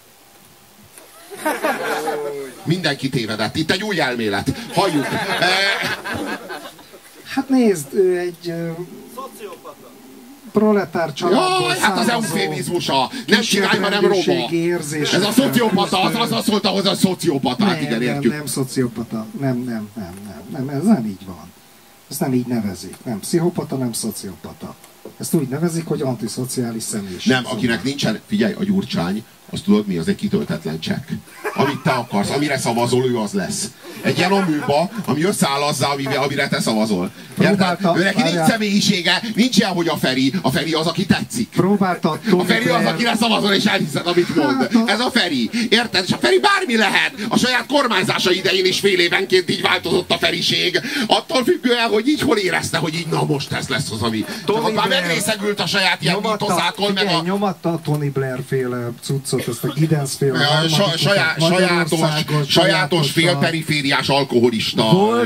Mindenki tévedett. Itt egy új elmélet. Halljuk. Hát nézd, ő egy proletár családból jaj, hát az eufémizmusa. Nem cigány, hanem roma. Ez a szociopata, az szólt ahhoz a szociopatát. Igen, értjük. Nem szociopata. Nem, ez nem így van. Ezt nem így nevezik. Nem pszichopata, nem szociopata. Ezt úgy nevezik, hogy antiszociális személyiség. Nem, akinek nincsen, figyelj, a Gyurcsány, azt tudod mi, az egy kitöltetlen csekk. Amit te akarsz, amire szavazol, ő az lesz. Egy ilyen műba, ami összeáll azzal, amire te szavazol. Őnek nincs személyisége, nincs ilyen, hogy a Feri az, aki tetszik. A Feri az, akire szavazol, és elhiszed, amit mond. Ez a Feri. Érted? És a Feri bármi lehet. A saját kormányzása idején is fél évenként így változott a feriség. Attól függően, hogy így hol érezte, hogy így na most ez lesz az, ami... Csak már megrészegült a saját ilyen mitoszákon, meg a... Nyomatta a Tony Blair féle cuccot, ezt a Giddens féle... Sajátos félperifériás alkoholista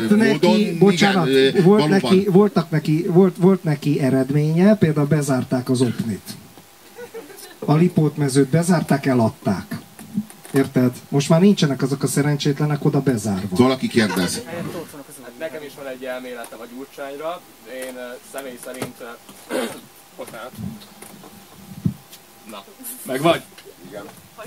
módon. Volt neki eredménye, például bezárták az Opnit. A Lipótmezőt bezárták, eladták. Érted? Most már nincsenek azok a szerencsétlenek oda bezárva. Valaki kérdez. Nekem is van egy elméletem a Gyurcsányra. Én személy szerint... Bocsánat. Na, meg vagy? Igen.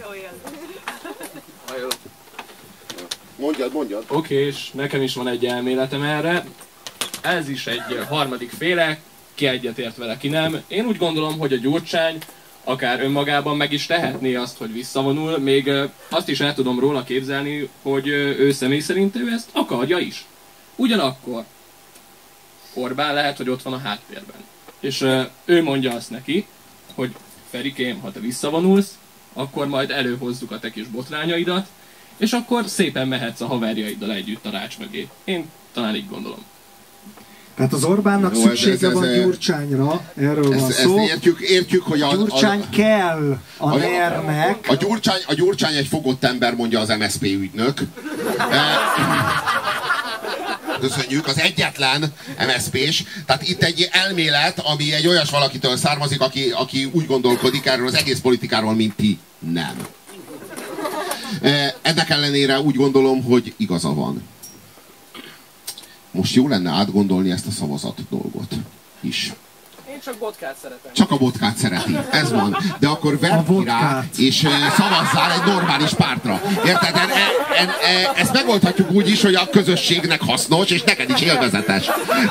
Hajol. Mondjad. Oké, és nekem is van egy elméletem erre. Ez is egy harmadik féle, ki egyetért vele, ki nem. Én úgy gondolom, hogy a Gyurcsány akár önmagában meg is tehetné azt, hogy visszavonul. Még azt is el tudom róla képzelni, hogy ő személy szerint ő ezt akarja is. Ugyanakkor Orbán lehet, hogy ott van a háttérben. És ő mondja azt neki, hogy Ferikém, ha te visszavonulsz, akkor majd előhozzuk a te kis botrányaidat, és akkor szépen mehetsz a haverjaiddal együtt a rács mögé. Én talán így gondolom. Tehát az Orbánnak szüksége van Gyurcsányra, erről van szó. Értjük, hogy Gyurcsány kell a NER-nek. A Gyurcsány egy fogott ember, mondja az MSZP ügynök. Köszönjük, az egyetlen MSZP-s. Tehát itt egy elmélet, ami egy olyas valakitől származik, aki úgy gondolkodik erről az egész politikáról, mint ti. Nem. Ennek ellenére úgy gondolom, hogy igaza van. Most jó lenne átgondolni ezt a szavazat dolgot is. Én csak botkát szeretem. Csak a botkát szereti, ez van. De akkor vedd ki rá, és szavazzál egy normális pártra. Érted? Ezt megoldhatjuk úgy is, hogy a közösségnek hasznos, és neked is élvezetes.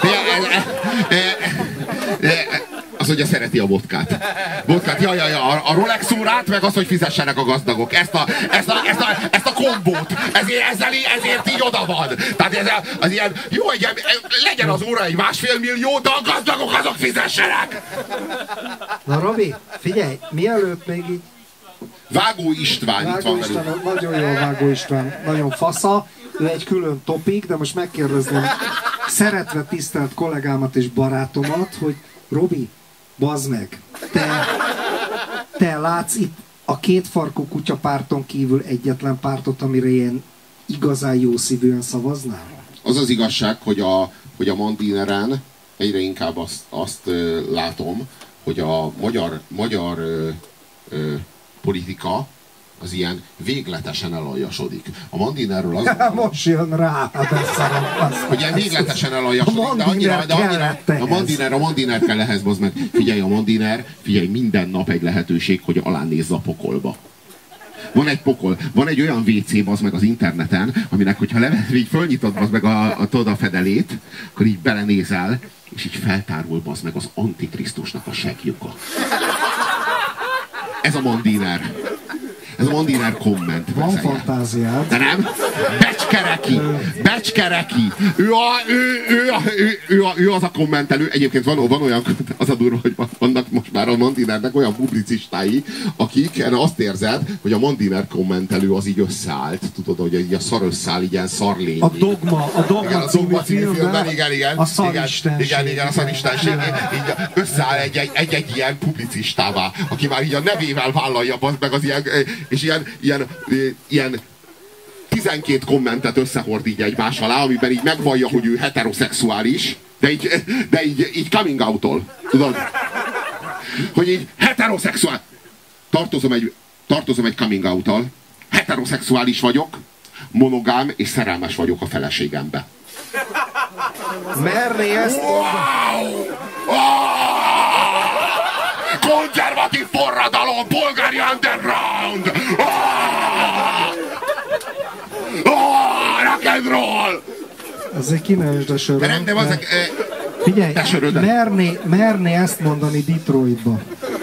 Az, hogy szereti a vodkát. A Rolex órát, meg az, hogy fizessenek a gazdagok. Ezt a kombót. Ezért így oda van. Tehát az ilyen, jó, legyen az óra egy 1,5 millió, de a gazdagok azok fizessenek. Na Robi, figyelj, mielőtt még így... Vágó István itt van velünk. Nagyon jó Vágó István, nagyon fasza. Ő egy külön topik, de most megkérdezném szeretve tisztelt kollégámat és barátomat, hogy Robi, bazd meg, te látsz itt a kétfarkú kutyapárton kívül egyetlen pártot, amire ilyen igazán jó szívűen szavaznál? Az az igazság, hogy a Mandineren egyre inkább azt látom, hogy a magyar politika az ilyen végletesen elaljasodik. A Mandinerről az... Most jön rá, hogy ilyen végletesen elaljasodik, de a Mandiner kell ehhez, bazd meg. Figyelj, a Mandiner, minden nap egy lehetőség, hogy alánézz a pokolba. Van egy pokol, van egy olyan WC, bazd meg az interneten, aminek, hogyha így fölnyitod, bazd meg a fedelét, akkor így belenézel, és így feltárul, bazd meg az Antikrisztusnak a segglyuka. Ez a Mandiner. Ez a Mandiner komment. Van fantáziád. De nem? Becskereki. Ő az a kommentelő. Egyébként van olyan, az a durva, hogy vannak most már a Mandinernek olyan publicistái, akik azt érzed, hogy a Mandiner kommentelő az így összeállt. Tudod, hogy így a szar összeáll, így ilyen szarlény. A Dogma című filmben, igen, a szaristenség. Igen, a szaristenség. Így összeáll egy ilyen publicistává, aki már így a nevével vállalja meg az ilyen, és ilyen 12 kommentet összehord így egymás alá, amiben így megvallja, hogy ő heteroszexuális, de így coming out-ol. Tudod? Hogy így heteroszexuális. Tartozom egy coming out-tal. Heteroszexuális vagyok, monogám és szerelmes vagyok a feleségembe. Merné ezt wow! Konzervatív forradalom, polgári underground! Rock and roll! Azért kinősd a söröm. De nem, de azok... Figyelj, merné ezt mondani Detroitba.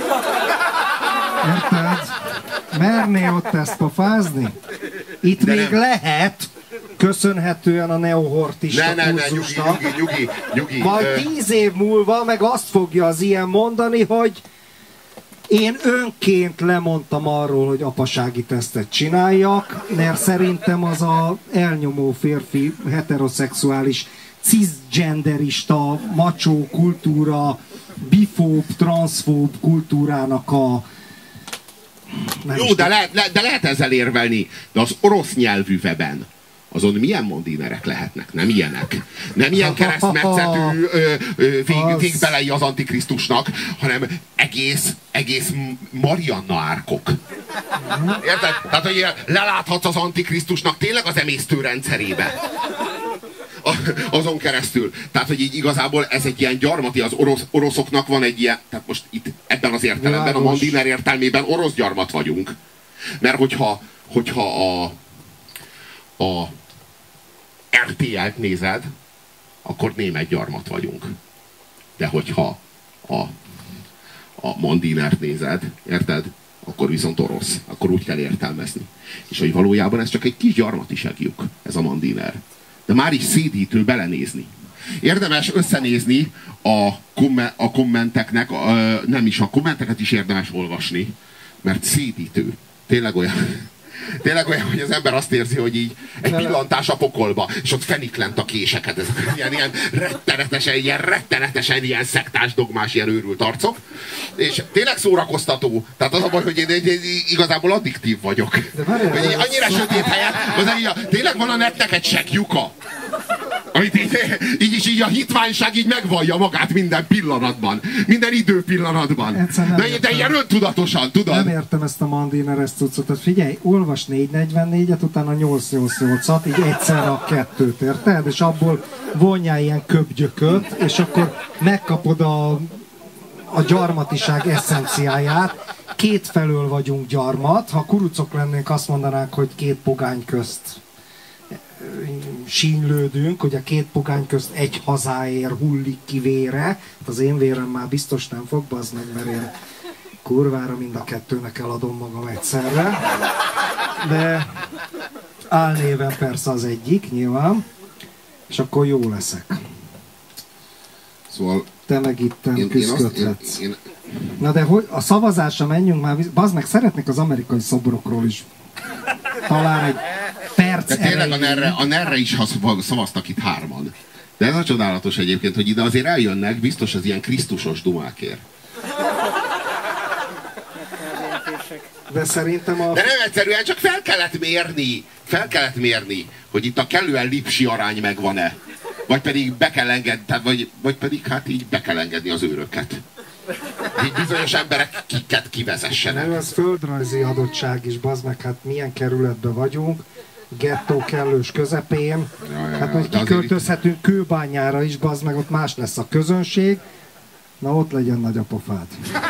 Érted? Merné ott ezt pofázni? Itt de még nem. Lehet, köszönhetően a neohortista kurzusnak. Nyugi. Majd 10 év múlva meg azt fogja az ilyen mondani, hogy én önként lemondtam arról, hogy apasági tesztet csináljak, mert szerintem az a elnyomó férfi, heteroszexuális, cisgenderista, macsó kultúra, bifób, transzfób kultúrának a... Jó, de lehet ezzel érvelni, de az orosz nyelvű weben azon milyen mondinerek lehetnek? Nem ilyenek. Nem ilyen keresztmetszetű végbelei az Antikrisztusnak, hanem egész Marianna árkok. Érted? Tehát, hogy leláthatsz az Antikrisztusnak tényleg az emésztőrendszerébe. Azon keresztül. Tehát, hogy így igazából ez egy ilyen gyarmati, az oroszoknak van egy ilyen, tehát most itt ebben az értelemben, a Mandiner értelmében orosz gyarmat vagyunk. Mert hogyha a RTL-t nézed, akkor német gyarmat vagyunk. De hogyha a Mandinert nézed, érted? Akkor viszont orosz. Akkor úgy kell értelmezni. És hogy valójában ez csak egy kis gyarmati segjuk, ez a Mandiner. De már is szédítő belenézni. Érdemes összenézni a kommenteknek, nem is a kommenteket is érdemes olvasni, mert szédítő. Tényleg olyan, hogy az ember azt érzi, hogy így egy pillantás a pokolba, és ott feniklent a késeket, ezek ilyen rettenetesen ilyen szektás, dogmás, ilyen őrült arcok. És tényleg szórakoztató. Tehát az a baj, hogy én igazából addiktív vagyok. Hogy annyira sötét helyet, tényleg van a netnek egy segglyuka, amit így a hitványság így megvallja magát minden pillanatban. Minden időpillanatban. De ilyen öntudatosan, tudod? Nem értem ezt a Mandiner-es cuccot. Tehát figyelj, olvas 444-et, utána 888-at, így egyszerre a kettőt, érted? És abból vonjál ilyen köbgyököt, és akkor megkapod a gyarmatiság eszenciáját. Két felől vagyunk gyarmat. Ha kurucok lennénk, azt mondanánk, hogy két pogány közt sínylődünk, hogy a két pogány közt egy hazáért hullik ki vére. Az én vérem már biztos nem fog, bazd meg, mert én kurvára mind a kettőnek eladom magam egyszerre. De álnéven persze az egyik, nyilván. És akkor jó leszek. Szóval... Te meg itten küzdködhetsz. Na de hogy a szavazásra menjünk már, bazd meg, szeretnék az amerikai szobrokról is. Talán egy perc. De tényleg a NER-re is szavaztak itt 3-an. De ez a csodálatos egyébként, hogy ide azért eljönnek biztos az ilyen krisztusos dumákért. De szerintem De nem egyszerűen, csak fel kellett mérni, hogy itt a kellően lipsi arány megvan-e. Vagy pedig be kell engedni, vagy pedig hát így be kell engedni az őröket. Így bizonyos emberek kiket kivezessenek. Ez földrajzi adottság is, bazd meg, hát milyen kerületben vagyunk, gettó kellős közepén, hát hogy kiköltözhetünk Kőbányára is, bazd meg, ott más lesz a közönség, na ott legyen nagy a pofád.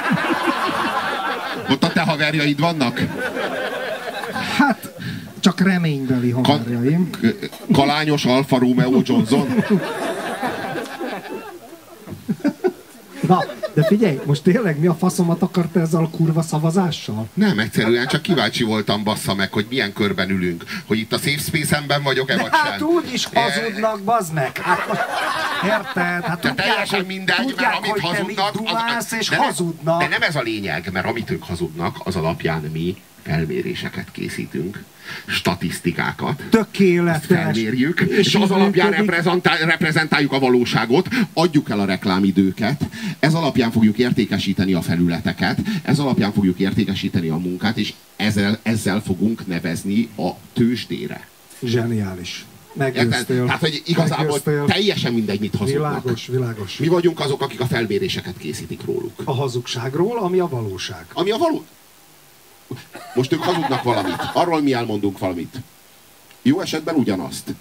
Ott a te haverjaid vannak? Hát, csak reménybeli haverjaim. Kalányos Alfa Romeo Johnson? Na, De figyelj, most tényleg mi a faszomat akart ezzel a kurva szavazással? Nem, egyszerűen csak kíváncsi voltam, bassza meg, hogy milyen körben ülünk. Hogy itt a safe space-emben vagyok-e, vagy sem. Hát úgy is hazudnak, bazd meg. Hát most, érted? Hát de teljesen mindegy, tudják, mert amit hazudnak... és hazudnak. De nem ez a lényeg, mert amit ők hazudnak, az alapján mi felméréseket készítünk, statisztikákat, tökéletes, felmérjük, és az alapján reprezentáljuk a valóságot, adjuk el a reklámidőket, ez alapján fogjuk értékesíteni a felületeket, ez alapján fogjuk értékesíteni a munkát, és ezzel fogunk nevezni a tőzsdére. Zseniális. Meggyőztél. Tehát, hogy igazából teljesen mindegy, mit hazudnak. Világos. Mi vagyunk azok, akik a felméréseket készítik róluk. A hazugságról, ami a valóság. Ami a való... Most ők hazudnak valamit. Arról mi elmondunk valamit. Jó esetben ugyanazt.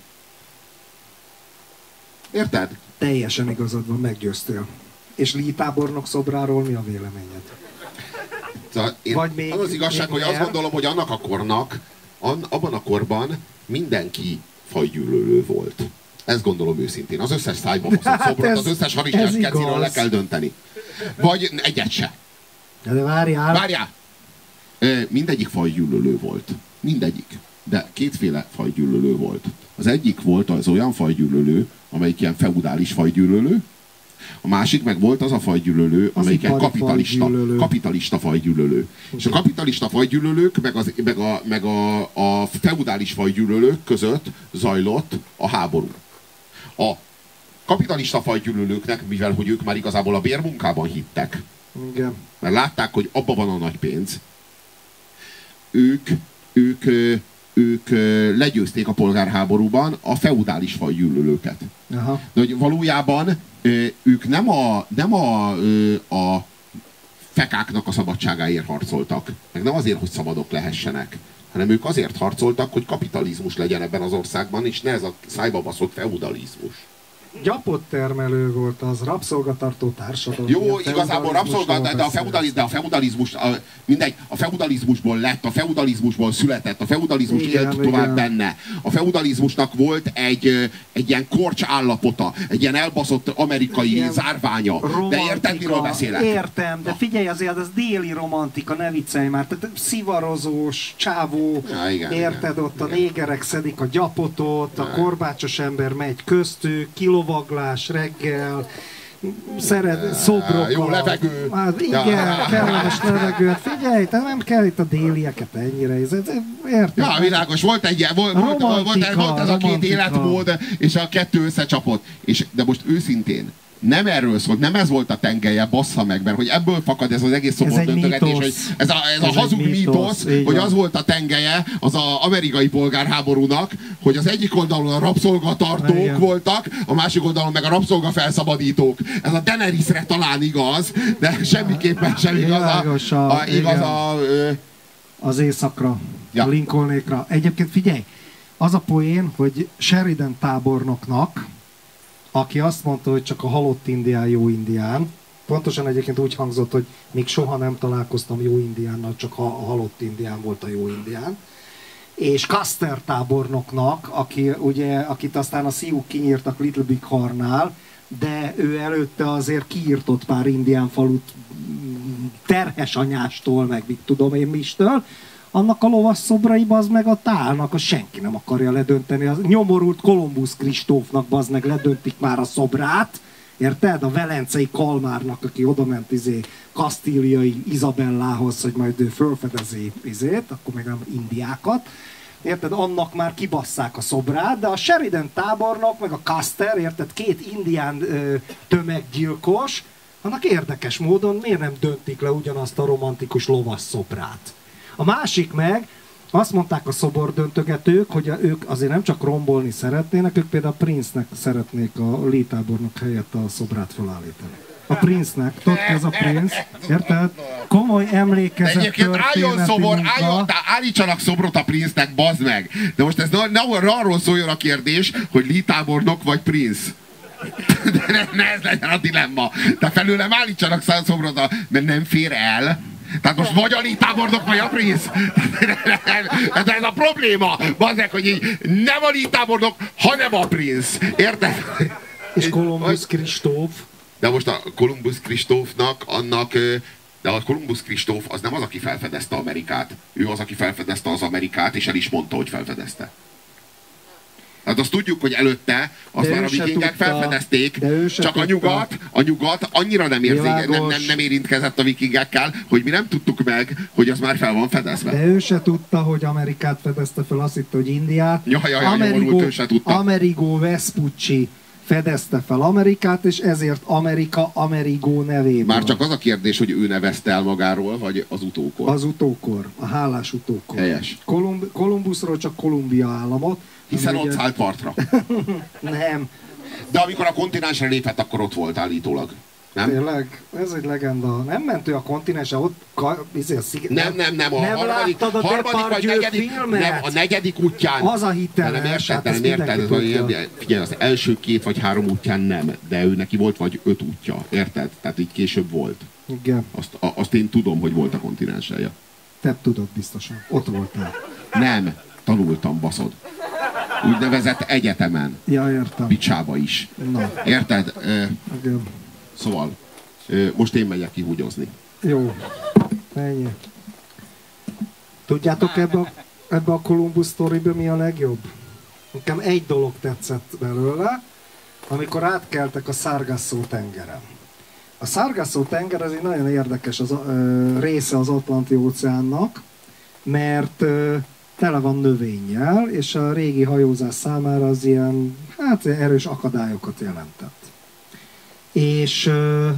Érted? Teljesen igazad van, meggyőztél. És Lee tábornok szobráról mi a véleményed? Szóval az igazság, hogy azt gondolom, hogy annak a kornak, abban a korban mindenki fajgyűlölő volt. Ezt gondolom őszintén. Az összes szájba baszott szobrot, az összes harisnyás keciről le kell dönteni. Vagy egyet se. De várjál. Várjál! Mindegyik fajgyűlölő volt. Mindegyik. De kétféle fajgyűlölő volt. Az egyik volt az olyan fajgyűlölő, amelyik ilyen feudális fajgyűlölő, a másik meg volt az a fajgyűlölő, amelyik ilyen kapitalista fajgyűlölő. És a kapitalista fajgyűlölők meg a feudális fajgyűlölők között zajlott a háború. A kapitalista fajgyűlölőknek, mivel hogy ők már igazából a bérmunkában hittek, igen, mert látták, hogy abban van a nagy pénz, ők legyőzték a polgárháborúban a feudális fajgyűlölőket. Aha. De hogy valójában ők nem a fekáknak a szabadságáért harcoltak, meg nem azért, hogy szabadok lehessenek, hanem ők azért harcoltak, hogy kapitalizmus legyen ebben az országban, és ne ez a szájba baszott feudalizmus. Gyapott termelő volt az, rabszolgatartó társadalom. Jó, igazából rabszolgatartó, de a feudalizmus, mindegy, a feudalizmusból lett, a feudalizmusból született, a feudalizmus élt tovább benne. A feudalizmusnak volt egy ilyen korcs állapota, egy ilyen elbaszott amerikai zárványa. Romantika. De érted, miről beszélek? Értem, de figyelj azért, az déli romantika, ne viccelj már. Tehát szivarozós, csávó, ja, igen, érted, igen, ott igen. A négerek szedik a gyapotot, a korbácsos ember megy köztük, kilovaglás reggel, szobrokat. Jó levegő. Hát igen, kellemes levegő. Hát figyelj, te nem kell itt a délieket ennyire. Érted? Ja, világos. Volt ez a két életmód, és a kettő összecsapott. De most őszintén, nem erről szólt, nem ez volt a tengelye, bassza meg, mert hogy ebből fakad ez az egész szobordöntögetés, hogy ez a hazug mítosz, hogy az volt a tengelye az amerikai polgárháborúnak, hogy az egyik oldalon a rabszolgatartók voltak, a másik oldalon meg a rabszolgafelszabadítók. Ez a Daenerysre talán igaz, de semmiképpen sem igaz az északra, ja. A Lincolnékra. Egyébként figyelj, az a poén, hogy Sheridan tábornoknak, aki azt mondta, hogy csak a halott indián jó indián. Pontosan egyébként úgy hangzott, hogy még soha nem találkoztam jó indiánnal, csak a halott indián volt a jó indián. És Custer tábornoknak, akit aztán a Sioux kinyírtak Little Big Hornnál, de ő előtte azért kiírtott pár indián falut terhes anyástól, meg mit tudom én mistől. Annak a lovas szobrai, bazd meg, ott állnak, azt senki nem akarja ledönteni. Az nyomorult Kolumbusz Kristófnak, bazd meg, ledöntik már a szobrát. Érted? A velencei Kalmárnak, aki odament kasztíliai Izabellához, hogy majd ő fölfedezi akkor még nem indiákat. Érted? Annak már kibasszák a szobrát, de a Sheridan tábornok, meg a Custer, érted? Két indián tömeggyilkos, annak érdekes módon miért nem döntik le ugyanazt a romantikus lovas szobrát? A másik meg, azt mondták a szobordöntögetők, hogy ők azért nem csak rombolni szeretnének, ők például a Prince-nek szeretnék a Lee tábornok helyett a szobrát felállítani. A Prince-nek, tudod ez a Prince, érted? Komoly emlékezet egyébként álljon szobor, állítsanak szobrot a Prince-nek, bazd meg! De most ez arról szóljon a kérdés, hogy Lee tábornok vagy Prince. De ne ez legyen a dilemma. De felőlem állítsanak szobrot, mert nem fér el. Tehát most vagy a Lee tábornok, vagy a Prince. De ez a probléma, bazdmeg, hogy így nem a Lee tábornok, hanem a Prince. Érted? És Kolumbusz Kristóf. De most a Kolumbusz Kristófnak annak... De a Kolumbusz Kristóf az nem az, aki felfedezte Amerikát. Ő az, aki felfedezte az Amerikát, és el is mondta, hogy felfedezte. Hát azt tudjuk, hogy előtte azt már a vikingek felfedezték, csak a nyugat annyira nem érintkezett a vikingekkel, hogy mi nem tudtuk meg, hogy az már fel van fedezve. De ő se tudta, hogy Amerikát fedezte fel, azt hitte, hogy Indiát. Ő se tudta. Amerigo Vespucci fedezte fel Amerikát, és ezért Amerika Amerigo nevében. Már csak az a kérdés, hogy ő nevezte el magáról, vagy az utókor? Az utókor, a hálás utókor. Helyes. Kolumbuszról csak Kolumbia államot. Hiszen ott szállt partra. Nem. De amikor a kontinensre lépett, akkor ott volt állítólag. Nem? Tényleg? Ez egy legenda. Nem ment ő a kontinensre, ott nem. Nem láttad a Depardieu filmet? Nem, a negyedik útján. Az a hiteles. Nem érted. Figyelj, az első 2 vagy 3 útján nem, de ő neki volt vagy 5 útja. Érted? Tehát így később volt. Igen. Azt én tudom, hogy volt a kontinenselje. Te tudod biztosan. Ott voltál. Nem. Tanultam, baszod. Úgynevezett egyetemen. Ja, értem. Picsába is. Na. Érted? Igen. Szóval, most én megyek kihúgyozni. Jó. Ennyi. Tudjátok ebbe a Columbus sztoriba mi a legjobb? Nekem egy dolog tetszett belőle, amikor átkeltek a Sargasso tengeren. A Sargasso tenger az egy nagyon érdekes része az Atlanti óceánnak, mert tele van növényjel, és a régi hajózás számára az ilyen, erős akadályokat jelentett. És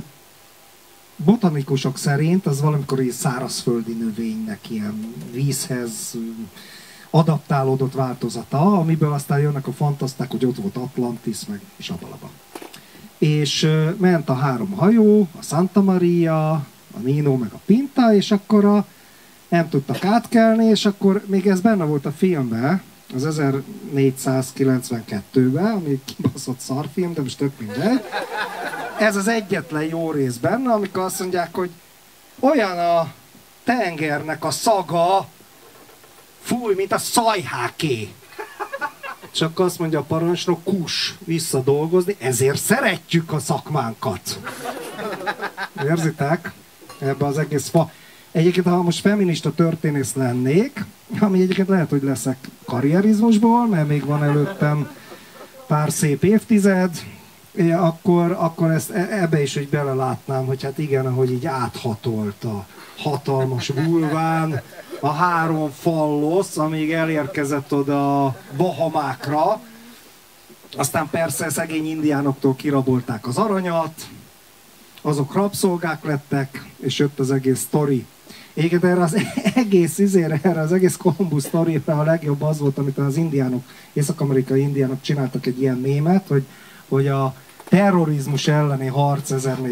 botanikusok szerint az valamikor egy szárazföldi növénynek ilyen vízhez adaptálódott változata, amiből aztán jönnek a fantaszták, hogy ott volt Atlantis, meg sabalaba. És ment a 3 hajó, a Santa Maria, a Nino, meg a Pinta, és akkor nem tudtak átkelni, és akkor még ez benne volt a filmben, az 1492-ben, ami kibaszott szarfilm, de most tök mindegy. Ez az egyetlen jó rész benne, amikor azt mondják, hogy olyan a tengernek a szaga, fúj, mint a szajháké. Csak azt mondja a parancsnok, kus, visszadolgozni, ezért szeretjük a szakmánkat. Érzitek? Ebben az egész Egyébként, ha most feminista történész lennék, ami egyébként lehet, hogy leszek karrierizmusból, mert még van előttem pár szép évtized, akkor ezt ebbe is hogy belelátnám, hogy hát igen, ahogy így áthatolt a hatalmas vulván, a 3 fallosz, amíg elérkezett oda a Bahamákra, aztán persze szegény indiánoktól kirabolták az aranyat, azok rabszolgák lettek, és jött az egész sztori. Egyébként erre az egész Columbus sztorira a legjobb az volt, amit az indiánok, észak-amerikai indiánok csináltak egy ilyen mémet, hogy a terrorizmus elleni harc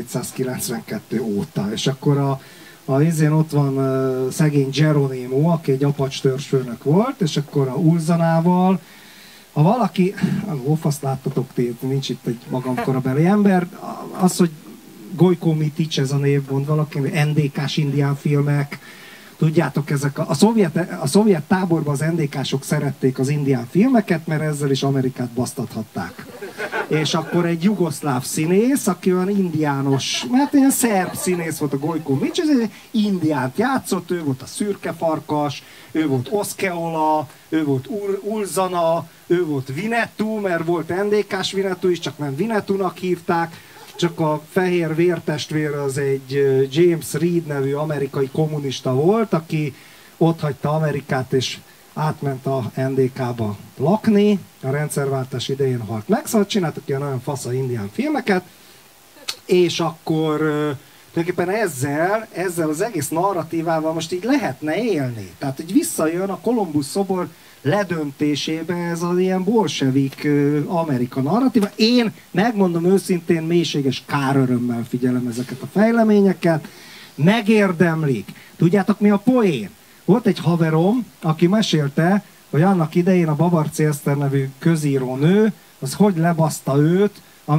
1492 óta. És akkor ott van szegény Geronimo, aki egy apacs törzsfőnök volt, és akkor a Ulzanával, ha valaki, azt láttatok, nincs itt egy magamkorabeli ember, az, hogy Gojko Mitić ez a név, mond valaki, NDK-s indián filmek, tudjátok, ezek a szovjet táborban az NDK-sok szerették az indián filmeket, mert ezzel is Amerikát basztathatták. És akkor egy jugoszláv színész, aki olyan indiános, mert ilyen szerb színész volt a Gojko Mitić, ez egy indiánt játszott, ő volt a szürke farkas, ő volt Osceola, ő volt Ulzana, ő volt Winnetou, mert volt NDK-s Winnetou is, csak nem Winnetou-nak hívták, csak a fehér vértestvér az egy James Reed nevű amerikai kommunista volt, aki otthagyta Amerikát és átment a NDK-ba lakni, a rendszerváltás idején halt meg, szóval csináltak ilyen nagyon fasza indián filmeket, és akkor tulajdonképpen ezzel az egész narratívával most így lehetne élni. Tehát, hogy visszajön a Columbus szobor ledöntésébe ez az ilyen bolsevik Amerika narratíva. Én megmondom őszintén, mélységes kárörömmel figyelem ezeket a fejleményeket. Megérdemlik. Tudjátok, mi a poén? Volt egy haverom, aki mesélte, hogy annak idején a Babarczy Eszter nevű közíró nő, az hogy lebaszta őt,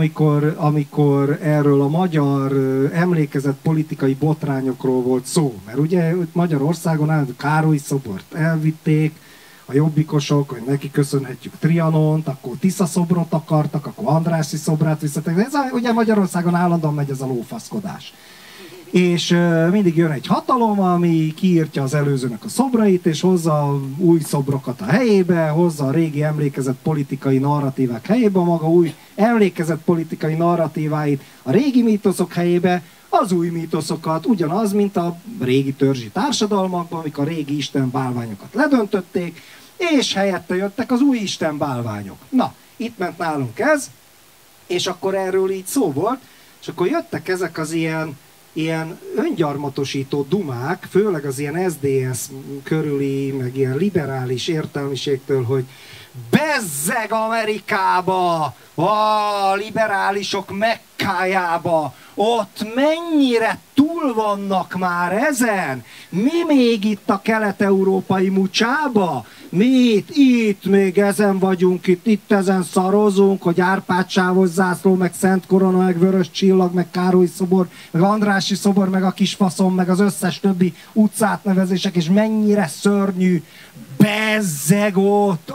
amikor erről a magyar emlékezett politikai botrányokról volt szó. Mert ugye Magyarországon Károly szobort elvitték, a jobbikosok, hogy neki köszönhetjük Trianont, akkor Tisza szobrot akartak, akkor Andrássy szobrát visszatek. Ugye Magyarországon állandóan megy ez a lófaszkodás. És mindig jön egy hatalom, ami kiírtja az előzőnek a szobrait, és hozza új szobrokat a helyébe, hozza a régi emlékezett politikai narratívák helyébe, maga új emlékezett politikai narratíváit a régi mítoszok helyébe, az új mítoszokat, ugyanaz, mint a régi törzsi társadalmakban, amikor a régi istenbálványokat ledöntötték, és helyette jöttek az új istenbálványok. Na, itt ment nálunk ez, és akkor erről így szó volt, és akkor jöttek ezek az ilyen öngyarmatosító dumák, főleg az ilyen SZDSZ körüli, meg ilyen liberális értelmiségtől, hogy bezzeg Amerikába, a liberálisok Mekkájába, ott mennyire túl vannak már ezen? Mi még itt a kelet-európai mucsába? Mi itt még ezen vagyunk, itt ezen szarozunk, hogy Árpád sávos zászló, meg Szent Korona, meg Vörös Csillag, meg Károly szobor, meg Andrássy szobor, meg a Kisfaszom, meg az összes többi utcátnevezések, és mennyire szörnyű, bezzeg ott,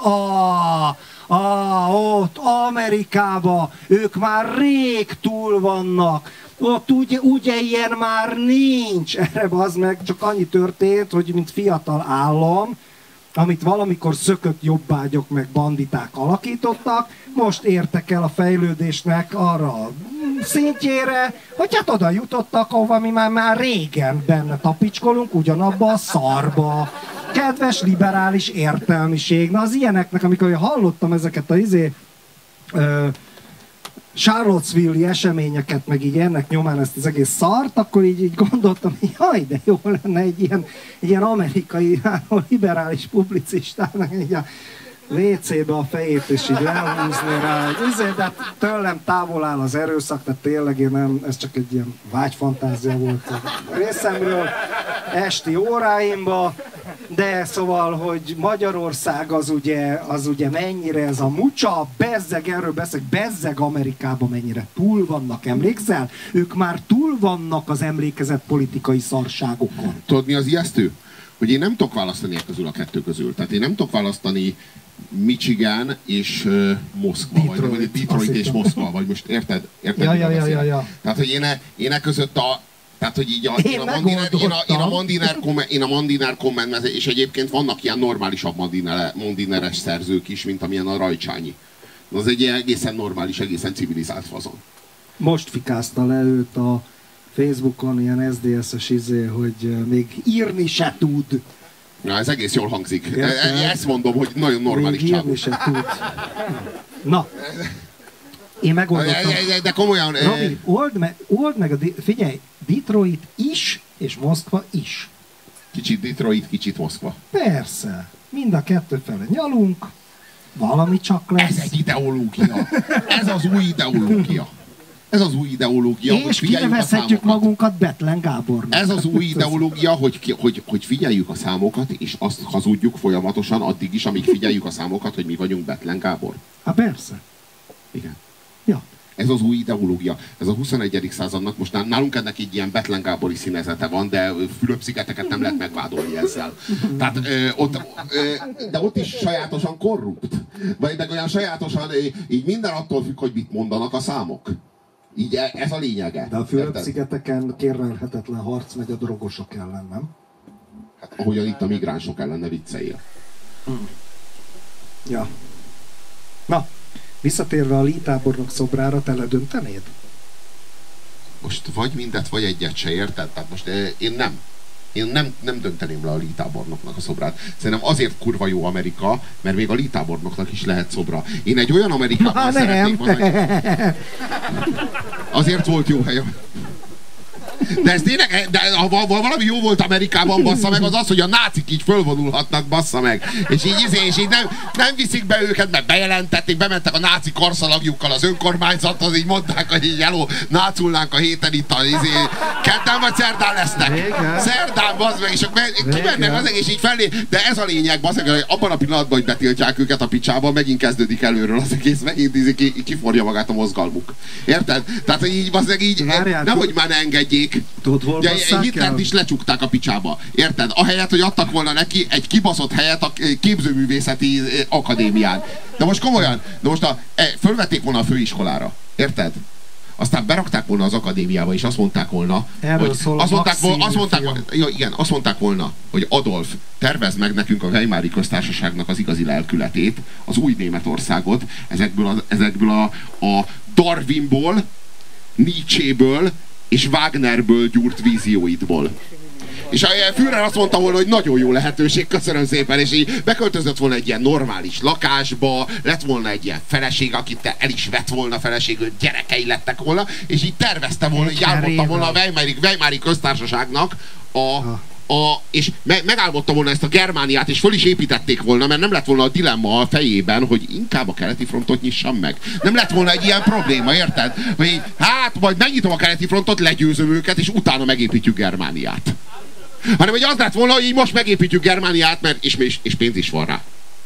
ott Amerikába, ők már rég túl vannak. Ott ugye ilyen már nincs. Erre bazd meg, csak annyi történt, hogy mint fiatal állam, amit valamikor szökött jobbágyok meg banditák alakítottak, most értek el a fejlődésnek arra a szintjére, hogy hát oda jutottak, ahova mi már régen benne tapicskolunk, ugyanabba a szarba. Kedves liberális értelmiség. Na az ilyeneknek, amikor hallottam ezeket a Charlottesville-i eseményeket, meg így ennek nyomán ezt az egész szart, akkor így gondoltam, hogy jaj, de jó lenne egy ilyen amerikai liberális publicistának így a WC-be a fejét, és így lehúzni rá, de tőlem távol áll az erőszak, tehát tényleg én nem, ez csak egy ilyen vágyfantázia volt a részemről esti óráimba, de szóval, hogy Magyarország az ugye mennyire ez a mucsa, bezzeg, erről beszélek, bezzeg Amerikában mennyire túl vannak, emlékszel? Ők már túl vannak az emlékezett politikai szarságokon. Tudod, mi az ijesztő? Hogy én nem tudok választani közül a kettő közül. Tehát én nem tudok választani Michigan és Moszkva, vagy Detroit és Moszkva, vagy most érted? Ja. Tehát, hogy én között tehát, hogy így én a Mandiner komment, és egyébként vannak ilyen normálisabb Mandineres szerzők is, mint amilyen a Rajcsányi. Az egy egészen normális, egészen civilizált fazon. Most fikázta le őt a Facebookon ilyen SZDSZ-es hogy még írni se tud. Na, ez egész jól hangzik. Ezt mondom, hogy nagyon normális csávó. Még írni se tud. Na, én megoldottam. De komolyan... Robi, old meg figyelj, Detroit is, és Moszkva is. Kicsit Detroit, kicsit Moszkva. Persze. Mind a kettő fele nyalunk, valami csak lesz. Ez egy ideológia. Ez az új ideológia. Ez az új ideológia, és hogy kinevezhetjük magunkat Bethlen Gábornak. Ez az új ideológia, hogy figyeljük a számokat, és azt hazudjuk folyamatosan addig is, amíg figyeljük a számokat, hogy mi vagyunk Bethlen Gábor. Hát persze. Igen. Ja. Ez az új ideológia. Ez a 21. századnak, most nálunk ennek egy ilyen Bethlen Gábori színezete van, de Fülöp-szigeteket nem lehet megvádolni ezzel. Tehát de ott is sajátosan korrupt. Vagy meg olyan sajátosan, így minden attól függ, hogy mit mondanak a számok. Így ez a lényege. De a Fülöp-szigeteken kérlelhetetlen harc megy a drogosok ellen, nem? Hát ahogyan itt a migránsok ellen, ne vicceljél. Ja. Na, visszatérve a Lee tábornok szobrára, te ledöntenéd? Most vagy mindet, vagy egyet se, érted? Tehát most én nem dönteném le a Lee tábornoknak a szobrát. Szerintem azért kurva jó Amerika, mert még a Lee tábornoknak is lehet szobra. Én egy olyan Amerikában szeretnék mondani. Azért volt jó hely. De ez tényleg, de ha valami jó volt Amerikában, bassza meg, az az, hogy a nácik így fölvonulhatnak, bassza meg. És így nem viszik be őket, mert bejelentették, bementek a náci karszalagjukkal az önkormányzathoz, így mondták, hogy így hello, náculnánk a héten itt a kedden vagy szerdán lesznek. Szerdán, basz meg, és kimennek az egész így felé. De ez a lényeg, basz meg, hogy abban a pillanatban, hogy betiltják őket a picsába, megint kezdődik előről az egész, megint kiforja magát a mozgalmuk. Érted? Tehát, hogy így, basz meg, így, nehogy már ne engedjék meg. Tudod, hol basszák Hitlert el? is lecsukták a picsába. Érted? Ahelyett, hogy adtak volna neki egy kibaszott helyet a képzőművészeti akadémián. De most komolyan, fölvették volna a főiskolára. Érted? Aztán berakták volna az akadémiába, és azt mondták volna, azt mondták volna, hogy Adolf, tervezd meg nekünk a Weimári köztársaságnak az igazi lelkületét, az új Németországot, ezekből a Darwinból, Nietzschéből és Wagnerből gyúrt vízióidból. És a Führer azt mondta volna, hogy nagyon jó lehetőség, köszönöm szépen, és így beköltözött volna egy ilyen normális lakásba, lett volna egy ilyen feleség, akit el is vett volna feleségül, gyerekei lettek volna, és így tervezte volna, így álmodta volna a Weimári köztársaságnak és megálmodta volna ezt a Germániát, és föl is építették volna, mert nem lett volna a dilemma a fejében, hogy inkább a keleti frontot nyissam meg. Nem lett volna egy ilyen probléma, érted? Hogy hát majd megnyitom a keleti frontot, legyőzöm őket, és utána megépítjük Germániát. Hanem hogy az lett volna, hogy így most megépítjük Germániát, mert és pénz is van rá.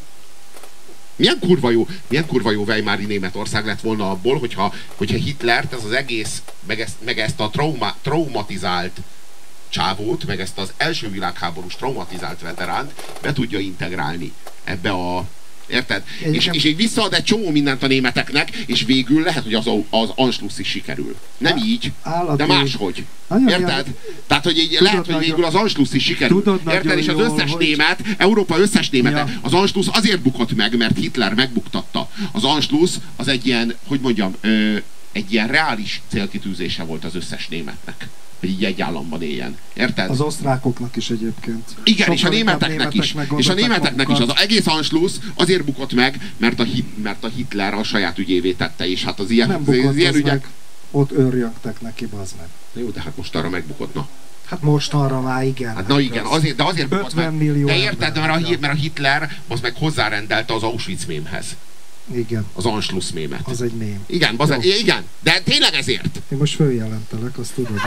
Milyen kurva jó Weimári Németország lett volna abból, hogyha Hitlert, ez az egész, meg ezt a traumatizált csávót, meg ezt az első világháborús traumatizált veteránt be tudja integrálni ebbe a... Érted? És így visszaad egy csomó mindent a németeknek, és végül lehet, hogy az Anschluss is sikerül. Nem így, de máshogy. Érted? Tehát, hogy így lehet, hogy végül az Anschluss is sikerül. Érted? És az összes német, Európa összes némete, az Anschluss azért bukott meg, mert Hitler megbuktatta. Az Anschluss az egy ilyen, hogy mondjam, egy ilyen reális célkitűzése volt az összes németnek, hogy így egy államban éljen. Érted? Az osztrákoknak is egyébként. Igen, sokkal és a németeknek is. És a németeknek is. Az egész Anschluss azért bukott meg, mert a Hitler a saját ügyévé tette, és hát az ilyen, nem bukott ilyen ügyek... meg. Ott őrjöngtek neki, bazd meg. Jó, de hát most arra megbukott, na. Hát most arra már igen. Hát na igen, azért bukott 50 millió meg. De érted, mert a Hitler az meg hozzárendelte az Auschwitz mémhez. Igen. Az Anschluss mémet. Az egy mém. Igen, igen, de tényleg ezért. Én most följelentelek, azt tudod.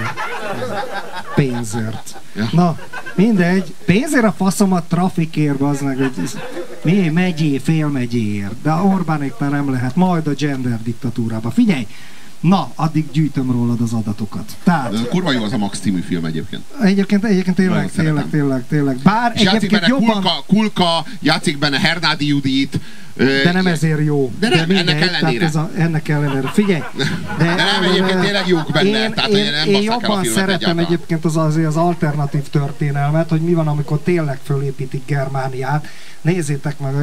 Pénzért. Ja. Na, mindegy. Pénzért a faszomat trafikért, az meg egy megyé, félmegyéért. De Orbánéknál nem lehet. Majd a gender diktatúrába. Figyelj! Na, addig gyűjtöm rólad az adatokat. Tehát, kurva jó az a Max című film egyébként. Egyébként tényleg. Bár és egyébként jobban... Kulka, játszik benne Hernádi Judit. De nem ezért jó. De nem, ennek ellenére. Ennek ellenére. Figyelj! De nem, egyébként tényleg jók benne. Én jobban szeretem egyébként az alternatív történelmet, hogy mi van, amikor tényleg fölépítik Germániát. Nézzétek meg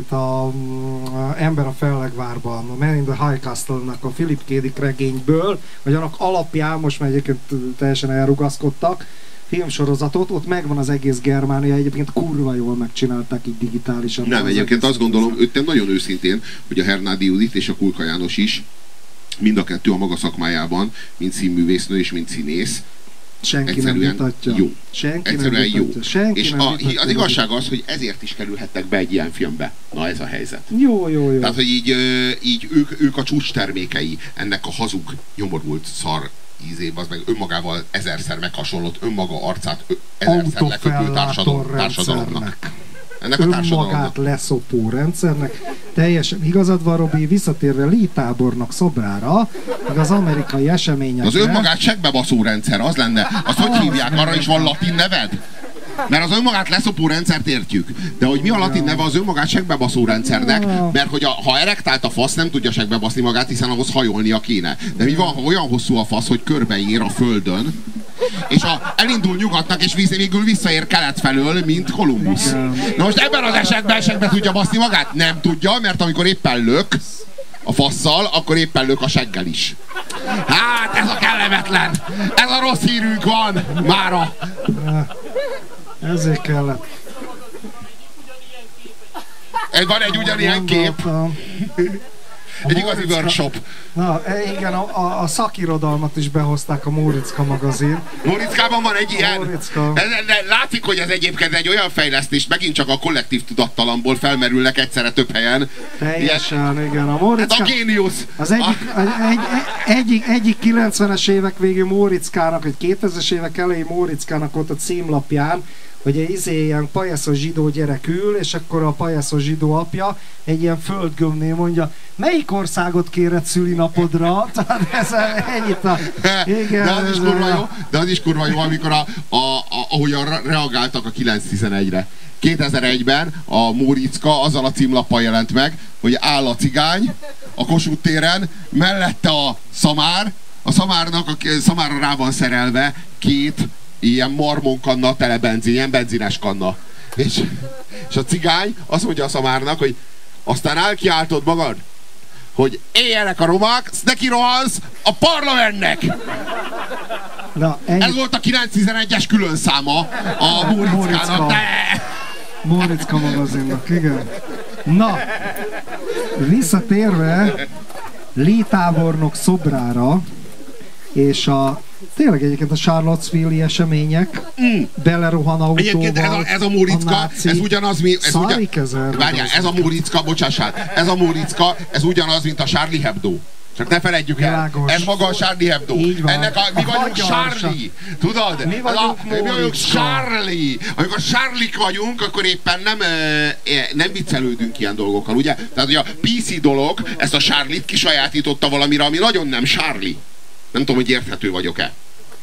a Ember a Fellegvárban, a Man in the High Castle-nak a Philip K. Dick regényből, vagy annak alapján, most már egyébként teljesen elrugaszkodtak, filmsorozatot, ott megvan az egész Germánia, egyébként kurva jól megcsinálták így digitálisan. Nem, egyébként azt gondolom, őt nagyon őszintén, hogy a Hernádi Judit és a Kulka János is, mind a kettő a maga szakmájában, mint színművésznő és mint színész, senki egyszerűen nem vitatja. Jó. Egyszerűen jó. És az igazság az, hogy ezért is kerülhettek be egy ilyen filmbe. Na ez a helyzet. Jó. Tehát, hogy így ők a csúcs termékei ennek a hazug, nyomorult szar az meg önmagával ezerszer meghasonlott, önmaga arcát ezerszer leköpő társadalomnak. Ennek a önmagát leszopó rendszernek. Teljesen igazad van, Robi, visszatérve Lee tábornok szobrára, meg az amerikai eseményekre. Az önmagát segbebaszó rendszer, az lenne. Azt hogy hívják? Arra is van latin neved? Mert az önmagát leszopó rendszert értjük. De hogy mi a latin neve az önmagát segbebaszó rendszernek? Mert hogy ha erektált a fasz, nem tudja segbebaszni magát, hiszen ahhoz hajolnia kéne. De mi van, ha olyan hosszú a fasz, hogy körbeér a földön, és elindul nyugatnak, és végül visszaér kelet felől, mint Kolumbusz. Na most ebben az esetben segbe tudja baszni magát? Nem tudja, mert amikor éppen lök a fasszal, akkor éppen lök a seggel is. Hát ez a kellemetlen! Ez a rossz hírünk van mára! Ezért kellett. Van egy ugyanilyen kép. Egy igazi workshop. Na, igen, a szakirodalmat is behozták a Móriczka magazin. Móriczkában van egy ilyen. Látszik, hogy ez egyébként egy olyan fejlesztés, megint csak a kollektív tudattalamból felmerülnek egyszerre több helyen. Teljesen, igen. A Móriczka, ez a géniusz. Az egyik 90-es évek végű Móriczkának, vagy 2000-es évek elejé Móriczkának ott a címlapján hogy egy ilyen pajaszos zsidó gyerek ül, és akkor a pajaszos zsidó apja egy ilyen földgömbnél mondja, melyik országot kéred szülinapodra? Tehát ez ennyit a... Igen, de az is kurva jó, amikor ahogyan reagáltak a 9-11-re. 2001-ben a Móriczka azzal a címlappal jelent meg, hogy áll a cigány a Kossuth téren, mellette a szamár, a szamárra rá van szerelve 2 ilyen marmonkanna tele benzin, ilyen benzines kanna. És a cigány azt mondja a szamárnak, hogy aztán elkiáltod magad, hogy éljenek a romák, neki rohansz a parlamentnek! Na, ez volt a 911-es külön száma a Móriczkának. Móriczka magazinnak, igen. Na, visszatérve Lee-tábornok szobrára, és tényleg egyébként a Charlottesville-i események, belerohan autóval, ez a Móriczka, ez ugyanaz, ez a Móriczka, bocsássát, ez a Móriczka, ez ugyanaz, mint a Charlie Hebdo. Csak ne feledjük el, világos. Ez maga a Charlie Hebdo. Mi vagyunk Charlie. Tudod? Mi vagyunk Charlie. Amikor Charlie-k vagyunk, akkor éppen nem viccelődünk ilyen dolgokkal, ugye? Tehát, hogy a PC dolog ezt a Charlie-t kisajátította valamire, ami nagyon nem Charlie. Nem tudom, hogy érthető vagyok-e.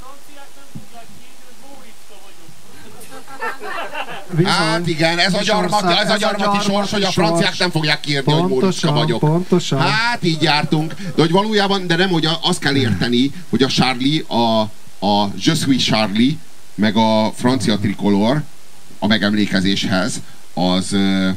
Hát igen, ez a gyarmati sors, hogy a franciák nem fogják kiérni, hogy Móriczka vagyok. Pontosan. Hát így jártunk. De hogy valójában, de nem, hogy azt kell érteni, hogy a Charlie, a Je suis Charlie, meg a francia tricolor a megemlékezéshez, az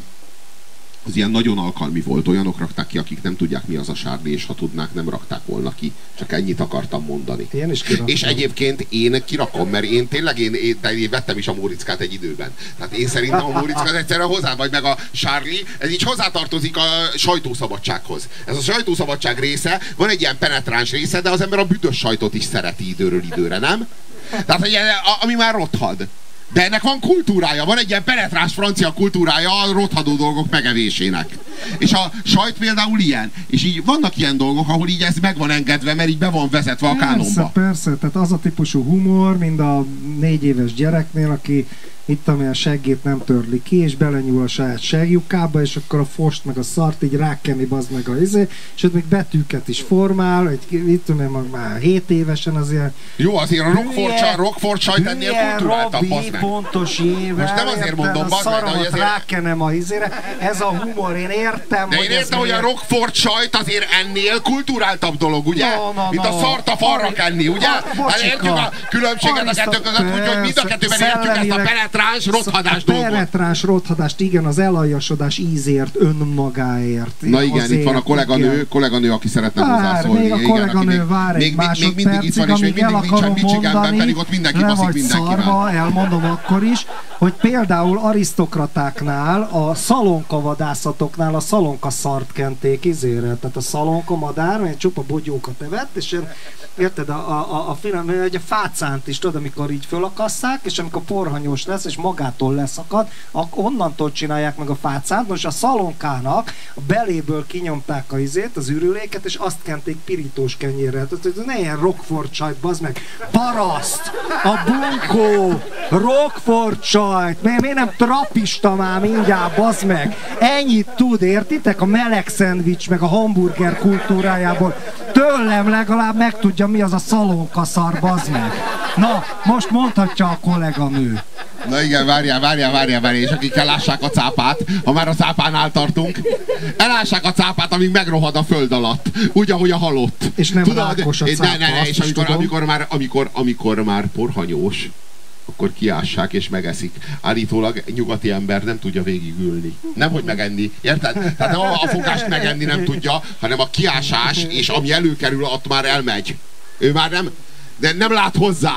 ilyen nagyon alkalmi volt. Olyanok rakták ki, akik nem tudják, mi az a Charlie, és ha tudnák, nem rakták volna ki. Csak ennyit akartam mondani. Én is kiraktam. És egyébként én kirakom, mert én tényleg én vettem is a Móriczkát egy időben. Tehát én szerintem a Móriczka egyszerűen hozzá, vagy meg a Charlie, ez így hozzátartozik a sajtószabadsághoz. Ez a sajtószabadság része, van egy ilyen penetráns része, de az ember a büdös sajtot is szereti időről időre, nem? Tehát, hogy ami már rothad. De ennek van kultúrája, van egy ilyen penetráns francia kultúrája a rothadó dolgok megevésének. És a sajt például ilyen. És így vannak ilyen dolgok, ahol így ez meg van engedve, mert így be van vezetve a kánonba. Persze, tehát az a típusú humor, mind a 4 éves gyereknél, aki itt amilyen seggét nem törli ki, és belenyúl a saját seglyukába, és akkor a fost meg a szart így rákeni, bazd meg a és ott még betűket is formál, itt tudom, már 7 évesen azért. Jó, azért a Rockford sajt ennél kulturáltabb, bazd meg. Pontos éve. Most nem azért mondom, bazd meg, hogy azért rákenem a izére. Ez a humor, én értem, de hogy én értem, hogy a Rockford sajt azért ennél kulturáltabb dolog, ugye? Mint a szart a falra kenni, ugye? Hát értjük a különbséget a kettő között, úgyhogy mind a kettőben értjük ezt a penetráns rothadás dolgot. Penetráns rothadást, igen, az elajasodás ízért, önmagáért. Na igen, itt van a kolléganő, aki szeretne hozzászólni. Még a kolléganő vár egy másodpercig, amíg el akarom mondani, le vagy szarva, elmondom akkor is, hogy például arisztokratáknál, a szalonkavadászatoknál a szalonkaszart kenték izére. Tehát a szalonkamadár, mert csupa bogyókat evett, és érted, a fácánt is, tudod, amikor így fölakasszák, és amikor porhanyós lesz, és magától leszakad, onnantól csinálják meg a fácánt. Most a szalonkának a beléből kinyomták a izét, az ürüléket, és azt kenték pirítós kenyérrel. Tehát ne ilyen Rockford sajt, bazd meg. Paraszt! A bunkó! Rockford sajt! Miért nem trapista már mindjárt, bazd meg? Ennyit tud, értitek? A meleg szendvics, meg a hamburger kultúrájából. Tőlem legalább megtudja, mi az a szalonkaszar, bazd meg. Na, most mondhatja a kolléganő. Na igen, várjál, és akik ellássák a cápát, ha már a cápánál tartunk, elássák a cápát, amíg megrohad a föld alatt, úgy, ahogy a halott. És nem rákos a cápa, és amikor már porhanyós, akkor kiássák és megeszik. Állítólag nyugati ember nem tudja végigülni. Nem, hogy megenni. Érted? Tehát nem a fogást megenni nem tudja, hanem a kiásás, és ami előkerül, ott már elmegy. Ő már nem lát hozzá.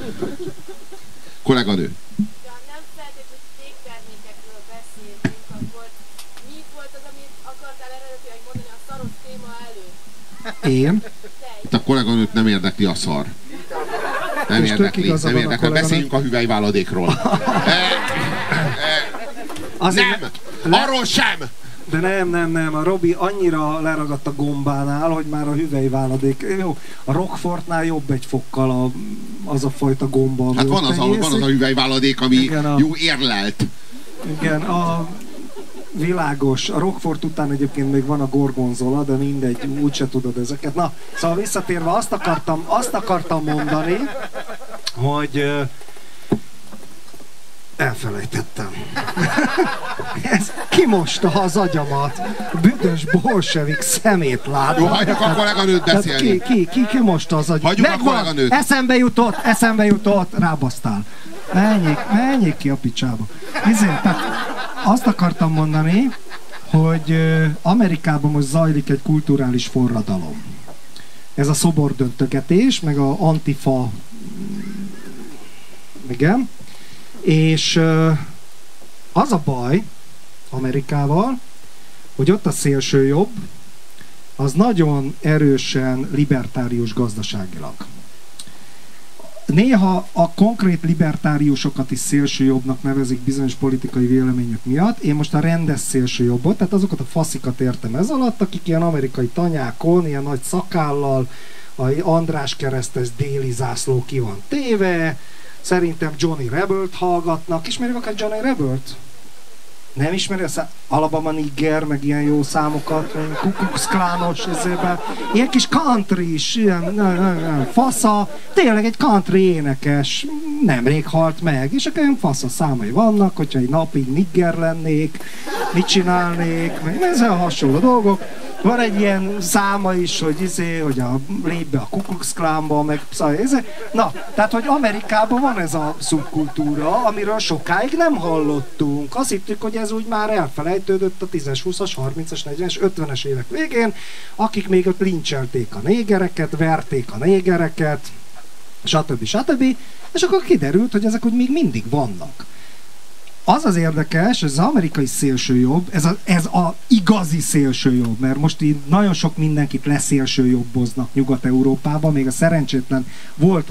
Kolléganő. Nem feltétlenül végtermékekről beszélünk, akkor mi volt az, amit akartál eredetileg mondani a szaros téma előtt? Én? Itt a kolléganőt nem érdekli a szar. Nem érdekli. Beszéljünk a hüvelyváladékról. Nem! Arról sem! De nem, a Robi annyira leragadt a gombánál, hogy már a hüvelyváladék, jó, a Rockfortnál jobb egy fokkal az a fajta gomba. Hát van az a hüvelyváladék, ami igen, jó érlelt. Igen, a világos. A Rockfort után egyébként még van a gorgonzola, de mindegy, úgyse tudod ezeket. Na, szóval visszatérve azt akartam mondani, hogy elfelejtettem. Ez kimosta az agyamat. Büdös bolsevik szemétlát. Jó, hagyjuk a kolléganőt beszélni. Ki mosta az agyamat? Hagyjuk a kolléganőt. Eszembe jutott, rábasztál. Menjék ki a picsába. Tehát azt akartam mondani, hogy Amerikában most zajlik egy kulturális forradalom. Ez a szobordöntögetés, meg a antifa, igen, és az a baj Amerikával, hogy ott a szélsőjobb, az nagyon erősen libertárius gazdaságilag. Néha a konkrét libertáriusokat is szélsőjobbnak nevezik bizonyos politikai vélemények miatt. Én most a rendes szélsőjobbot, tehát azokat a faszikat értem ez alatt, akik ilyen amerikai tanyákon, ilyen nagy szakállal, a András keresztes déli zászló ki van téve, szerintem Johnny Rebelt hallgatnak. Ismerjük akár Johnny Rebelt? Nem ismeri a Alabama Nigger, meg ilyen jó számokat, Ku Klux Klanos, ilyen kis country is, ilyen fasza, tényleg egy country énekes, nemrég halt meg, és akkor ilyen fasza számai vannak, hogyha egy napig nigger lennék, mit csinálnék, meg ezzel hasonló dolgok. Van egy ilyen száma is, hogy lép be a Ku Klux Klánba, meg na, tehát, hogy Amerikában van ez a szubkultúra, amiről sokáig nem hallottunk. Azt hittük, hogy ez úgy már elfelejtődött a 10-es, 20-as, 30-as, 40-es, 50-es évek végén, akik még ott lincselték a négereket, verték a négereket, stb. És akkor kiderült, hogy ezek úgy még mindig vannak. Az az érdekes, ez az amerikai szélsőjobb, ez a igazi szélsőjobb, mert most így nagyon sok mindenkit leszélsőjobboznak Nyugat-Európában, még a szerencsétlen volt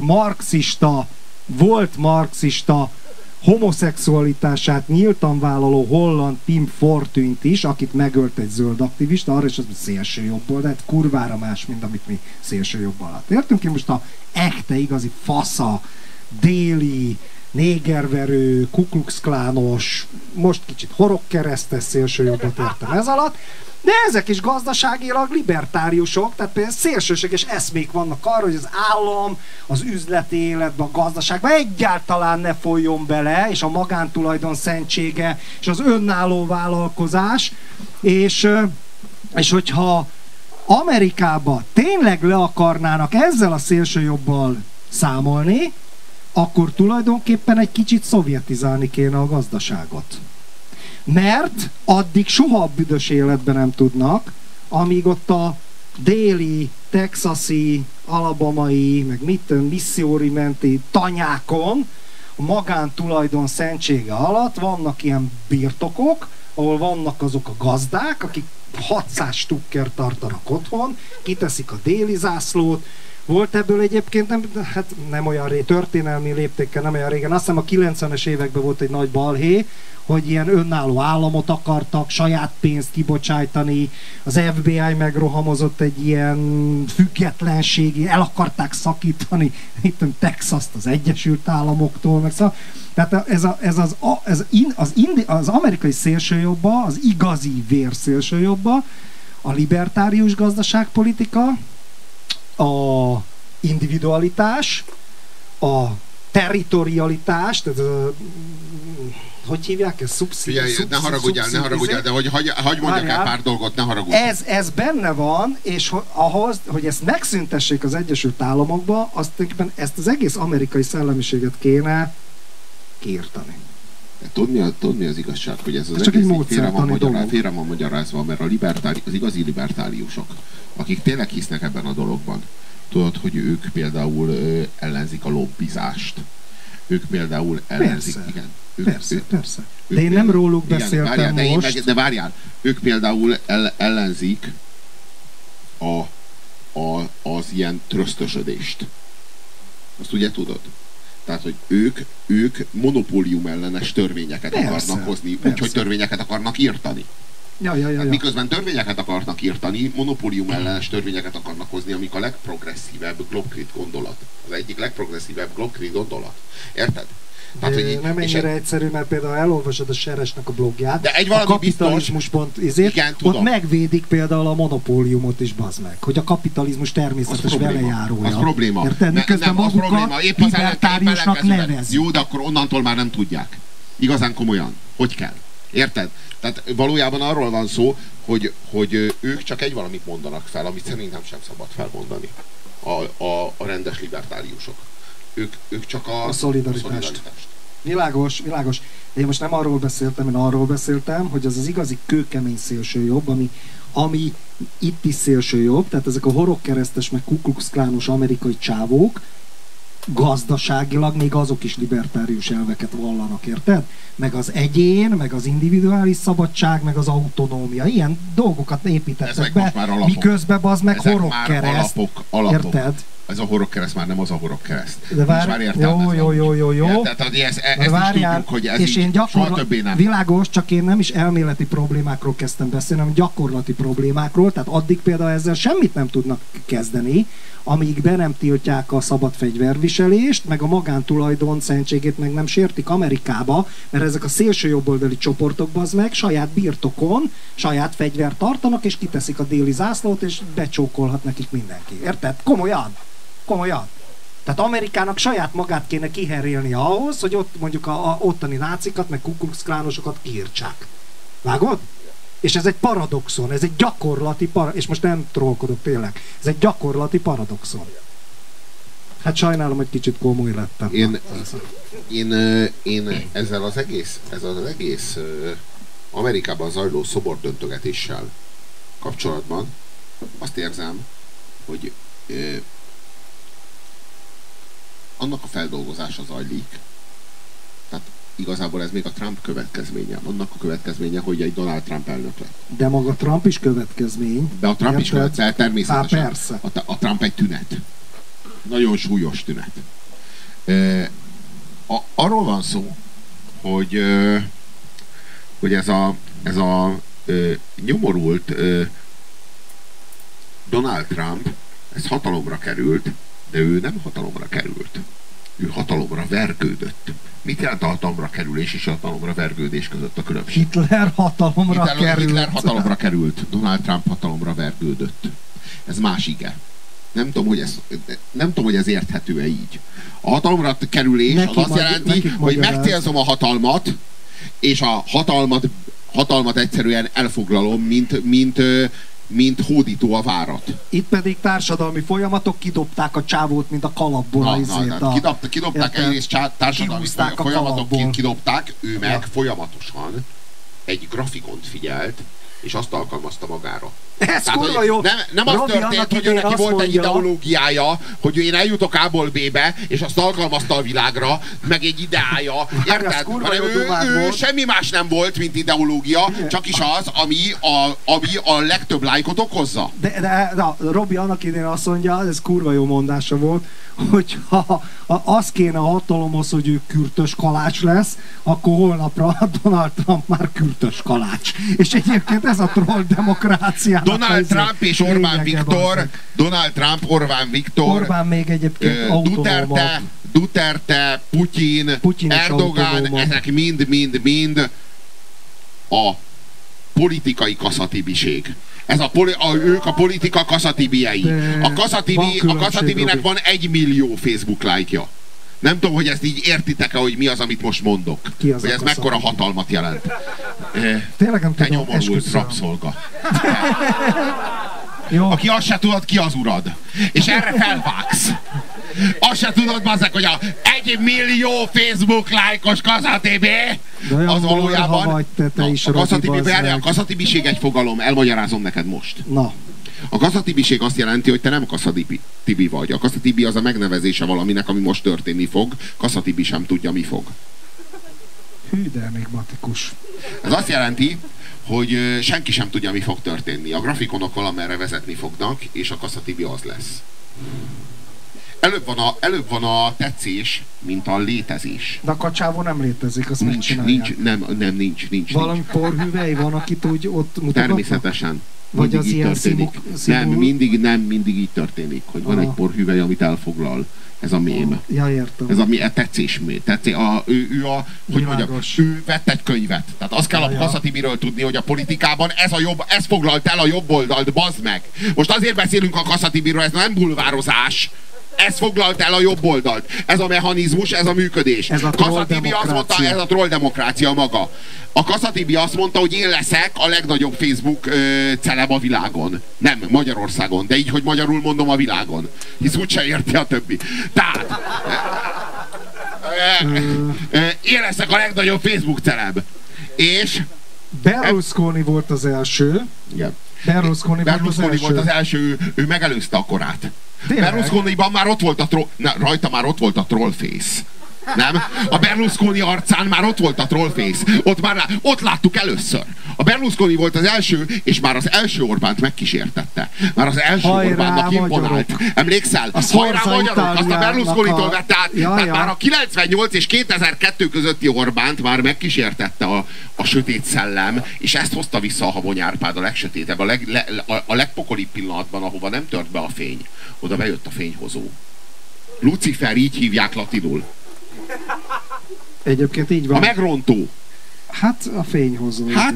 marxista homoszexualitását nyíltan vállaló holland Tim Fortunyt is, akit megölt egy zöld aktivista, arra is az szélsőjobbból, de hát kurvára más, mint amit mi szélsőjobb alatt értünk. Én most a echte igazi fasza, déli, négerverő, Ku Klux Klános, most kicsit horogkeresztes szélsőjobbot értem ez alatt, de ezek is gazdaságilag libertáriusok, tehát például szélsőséges eszmék vannak arra, hogy az állam, az üzleti életben, a gazdaságban egyáltalán ne folyjon bele, és a magántulajdon szentsége, és az önálló vállalkozás, és hogyha Amerikában tényleg le akarnának ezzel a szélsőjobbal számolni, akkor tulajdonképpen egy kicsit szovjetizálni kéne a gazdaságot. Mert addig soha a büdös életben nem tudnak, amíg ott a déli, texasi, alabamai, meg Missouri menti tanyákon, a magántulajdon szentsége alatt vannak ilyen birtokok, ahol vannak azok a gazdák, akik 600 stukker tartanak otthon, kiteszik a déli zászlót. Volt ebből egyébként nem olyan régen, történelmi léptékkel nem olyan régen, azt hiszem a 90-es években volt egy nagy balhé, hogy ilyen önálló államot akartak, saját pénzt kibocsájtani, az FBI megrohamozott egy ilyen függetlenségi, el akarták szakítani Texast az Egyesült Államoktól, meg szóval. Tehát az amerikai szélsőjobba, az igazi vérszélsőjobba, a libertárius gazdaságpolitika, a individualitás, a territorialitás, tehát hogy hívják ezt? Ne haragudjál, de hagyj mondjak el pár dolgot, ne haragudj. Ez benne van, és ahhoz, hogy ezt megszüntessék az Egyesült Államokba, ezt az egész amerikai szellemiséget kéne kiirtani. Tudni az igazság, hogy ez az csak egész félre van magyarázva, mert az igazi libertáriusok, akik tényleg hisznek ebben a dologban, tudod, hogy ők például ellenzik a lobbizást. Ők például ellenzik, persze. De én nem róluk beszéltem most. De várjál, ők például ellenzik az ilyen trösztösödést. Azt ugye tudod? Tehát, hogy ők monopólium ellenes törvényeket akarnak hozni, úgyhogy törvényeket akarnak írtani. Ja. Miközben törvényeket akarnak írtani, monopólium ellenes törvényeket akarnak hozni, amik a legprogresszívebb Globkrit gondolat. Az egyik legprogresszívebb Globkrit gondolat. Érted? Tehát, hogy nem ennyire egyszerű, mert például elolvasod a Seresnek a blogját, de egy a kapitalizmus.pont ott megvédik például a monopóliumot is, bazd meg, hogy a kapitalizmus természetes velejárója. Az probléma. Érted? Miközben magukat libertáriusnak nevezik. Jó, de akkor onnantól már nem tudják. Igazán komolyan. Hogy kell? Érted? Tehát valójában arról van szó, hogy ők csak egy valamit mondanak fel, amit szerintem sem szabad felmondani. A rendes libertáriusok. Ők csak a szolidaritást. Világos. De én most nem arról beszéltem, én arról beszéltem, hogy az igazi kőkemény szélsőjobb, ami itt is szélsőjobb, tehát ezek a horogkeresztes, meg Ku Klux Klános amerikai csávók, gazdaságilag még azok is libertárius elveket vallanak, érted? Meg az egyén, meg az individuális szabadság, meg az autonómia. Ilyen dolgokat építettek be, miközben az meg horogkereszt. Érted? Ez a horogkereszt már nem az a horogkereszt. De jó. Tehát ezt várjál, hogy ez és én soha többé nem. Világos, csak én nem is elméleti problémákról kezdtem beszélni, hanem gyakorlati problémákról, tehát addig például ezzel semmit nem tudnak kezdeni, amíg be nem tiltják a szabad fegyverviselést, meg a magántulajdon szentségét meg nem sértik Amerikába, mert ezek a szélső jobboldali csoportok az meg saját birtokon, saját fegyvert tartanak, és kiteszik a déli zászlót, és becsókolhat nekik mindenki. Érted? Komolyan. Tehát Amerikának saját magát kéne kiherélni ahhoz, hogy ott mondjuk a ottani nácikat, meg Ku Klux Klánosokat kiírtsák. Vágod? És ez egy paradoxon, ez egy gyakorlati és most nem trollkodok tényleg, ez egy gyakorlati paradoxon. Hát sajnálom, hogy kicsit komoly lettem. Én ezzel az egész Amerikában zajló szobordöntögetéssel kapcsolatban azt érzem, hogy annak a feldolgozása zajlik, tehát igazából ez még a Trump következménye. Annak a következménye, hogy egy Donald Trump elnök lett. De maga Trump is következmény. De a Trump is következmény, természetesen. Persze. A Trump egy tünet. Nagyon súlyos tünet. Arról van szó, hogy ez a nyomorult Donald Trump, ez hatalomra került, de ő nem hatalomra került. Ő hatalomra vergődött. Mit jelent a hatalomra kerülés és a hatalomra vergődés között a különbség? Hitler hatalomra került. Hitler hatalomra került. Donald Trump hatalomra vergődött. Ez más ige. Nem tudom, hogy ez érthető-e így. A hatalomra kerülés az azt jelenti, hogy megcélzom a hatalmat, és a hatalmat egyszerűen elfoglalom, mint hódító a várat. Itt pedig társadalmi folyamatok kidobták a csávót, mint a kalapból. Kidobták egyrészt társadalmi folyamatok, kidobták, ő meg folyamatosan egy grafikont figyelt, és azt alkalmazta magára. Ez kurva jó. Nem az történt, hogy neki volt egy ideológiája, hogy én eljutok A-ból B-be, és azt alkalmazta a világra, meg egy ideája. Érted? Ő semmi más nem volt, mint ideológia, csak is az, ami a legtöbb lájkot okozza. De Robi annak idén azt mondja, ez kurva jó mondása volt, hogy ha az kéne a hatalomhoz, hogy ő kürtös kalács lesz, akkor holnapra Donald Trump már kürtös kalács. És egyébként ez a troll demokrácia. Donald Trump és Orbán Viktor, Donald Trump, Orbán Viktor, Orbán még egyébként Duterte, Putyin Erdogan, ezek mind a politikai kaszatibiség. Ők a politika kaszatibiei. A kaszatibinek van 1 millió Facebook lájkja. Nem tudom, hogy ezt így értitek-e, hogy mi az, amit most mondok. Hogy ez mekkora hatalmat jelent. Tényleg nem tudom. Te nyomorult rabszolga. Aki azt se tudod, ki az urad. És erre felvágsz. Azt se tudod, bazzek, hogy a 1 millió Facebook lájkos kaszatibé, az valójában a kaszatibiség egy fogalom, elmagyarázom neked most. Na. A kaszatibiség azt jelenti, hogy te nem kaszatibi vagy. A kaszatibi az a megnevezése valaminek, ami most történni fog. Kaszatibi sem tudja, mi fog. Hű, de enigmatikus. Ez azt jelenti, hogy senki sem tudja, mi fog történni. A grafikonok valamerre vezetni fognak, és a kaszatibi az lesz. előbb van a tetszés, mint a létezés. De a kacsávó nem létezik, azt megcsinálják. Nincs. Valami porhüvely van, akit úgy ott mutatnak? Természetesen. Vagy az ilyen Nem mindig így történik, hogy van egy porhüvely, amit elfoglal. Ez a mém. Ja, értem. Ez a tetszés mém. Ő vett egy könyvet. Tehát azt kell a Kassa-Tibiről tudni, hogy a politikában ez foglalt el a jobb oldalt, bazd meg. Most azért beszélünk a Kassa-Tibiről, ez nem bulvározás. Ez foglalt el a jobb oldalt. Ez a mechanizmus, ez a működés. Kassa-Tibi azt mondta, ez a trolldemokrácia maga. A Kassa-Tibi azt mondta, hogy én leszek a legnagyobb Facebook celeb a világon. Nem, Magyarországon, de így, hogy magyarul mondom, a világon. Hisz úgyse érti a többi. Tehát én leszek a legnagyobb Facebook celeb. És Berlusconi volt az első. Igen. Berlusconi volt az első, ő megelőzte a korát. Berlusconiban már ott volt rajta már ott volt a trollface. Nem? A Berlusconi arcán már ott volt a trollface. Ott láttuk először. A Berlusconi volt az első, és már az első Orbánt megkísértette. Már az első Orbánnak imponált. Emlékszel? Hajrá magyarok! Azt a Berlusconitól vette át. Tehát már a 98 és 2002 közötti Orbánt már megkísértette a sötét szellem, és ezt hozta vissza a Habony Árpád a legsötétebb, a legpokolibb pillanatban, ahova nem tört be a fény. Oda bejött a fényhozó. Lucifer, így hívják latinul. Egyébként így van. A megrontó. Hát a fényhozó. Hát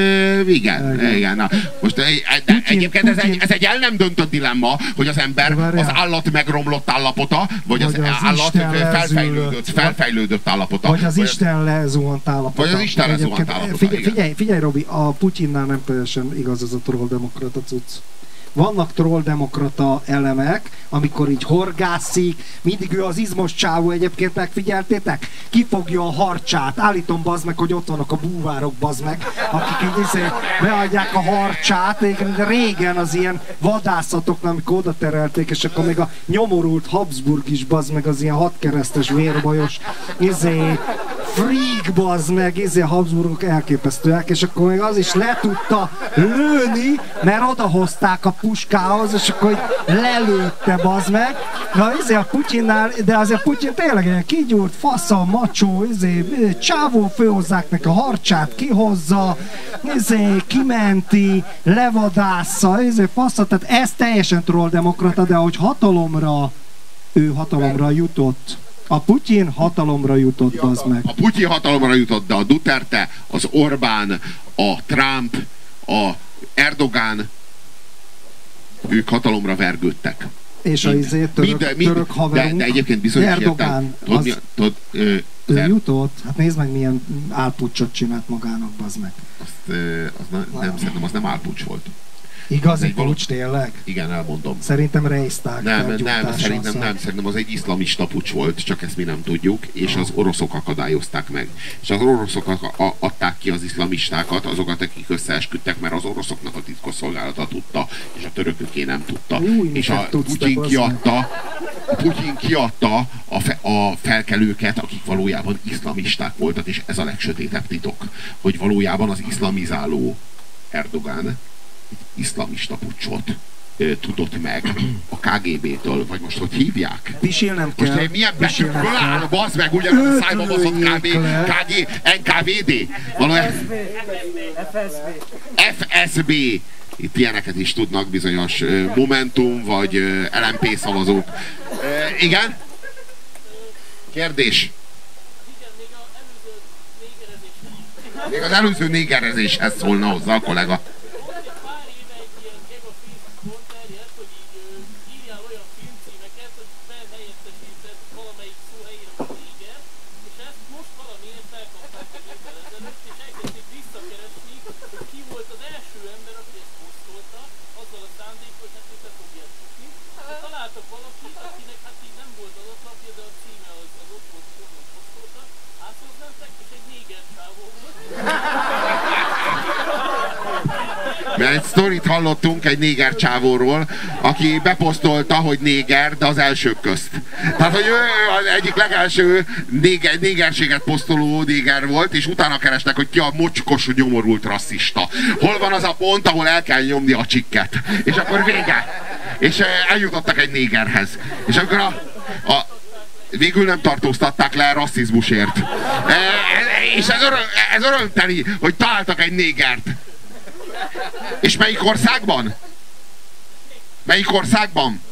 igen. Na, most egyébként ez egy el nem döntött dilemma, hogy az ember az állat megromlott állapota, vagy az állat felfejlődött állapota. Vagy az Isten lezuhant állapota. Vagy az Isten lezuhant állapota. Figyelj, Robi, a Putyinnál nem teljesen igaz ez a trolldemokrata cucc. Vannak trolldemokrata elemek, amikor így horgászik, mindig ő az izmos csávó, egyébként megfigyeltétek? Kifogja a harcsát, állítom bazd meg, hogy ott vannak a búvárok bazd meg, akik így beadják a harcsát, régen az ilyen vadászatoknál, amikor oda terelték, és akkor még a nyomorult Habsburg is bazd meg, az ilyen hatkeresztes vérbajos, freak bazd meg, Habsburgok elképesztőek, és akkor még az is le tudta lőni, mert odahozták a puskához, és akkor lelőtte, bazd meg. Na, a Putyinnál, de azért Putyin tényleg ilyen kigyúrt, fasza, macsó, csávó, főhozzák neki a harcsát, kihozza, kimenti, levadásza, fasza, tehát ez teljesen trolldemokrata, de hogy ő hatalomra jutott. A Putyin hatalomra jutott, az meg. A Putyin hatalomra jutott, de a Duterte, az Orbán, a Trump, a Erdogán, ők hatalomra vergődtek. És a török haverunk, de egyébként bizonyos Erdogán, ő jutott? Hát nézd meg, milyen álpucsot csinált magának, bazd meg. Szerintem az nem álpucs volt. Igazi pucs tényleg? Igen, elmondom. Szerintem Reisztág szerintem az egy iszlamista pucs volt, csak ezt mi nem tudjuk, és az oroszok akadályozták meg. És az oroszok adták ki az iszlamistákat, azokat, akik összeesküdtek, mert az oroszoknak a titkosszolgálata tudta, és a törököké nem tudta. És a Putyin kiadta a felkelőket, akik valójában iszlamisták voltak, és ez a legsötétebb titok, hogy valójában az iszlamizáló Erdogán iszlamista puccsot tudott meg a KGB-től, vagy most hogy hívják? Pisilnem kell. Most milyen betűkből áll, bazd meg, ugyanaz a szájba baszott NKVD. FSB. Itt ilyeneket is tudnak bizonyos Momentum, vagy LMP szavazók. Igen? Kérdés? Még az előző négerezéshez szólna hozzá a kollega. Egy sztorit hallottunk egy néger csávóról, aki beposztolta, hogy néger, de az elsők közt. Tehát, hogy ő az egyik legelső négerséget posztoló néger volt, és utána kerestek, hogy ki a mocskos, nyomorult rasszista. Hol van az a pont, ahol el kell nyomni a csikket. És akkor vége. És eljutottak egy négerhez. És akkor Végül nem tartóztatták le rasszizmusért. És ez örömteli, hogy találtak egy négert. És melyik országban? Melyik országban?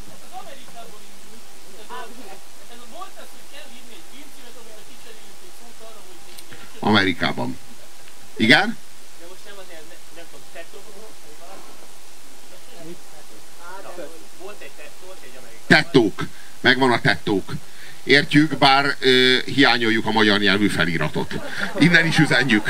Amerikában. Igen? Tettók. Megvan a tettók. Értjük, bár hiányoljuk a magyar nyelvű feliratot. Innen is üzenjük.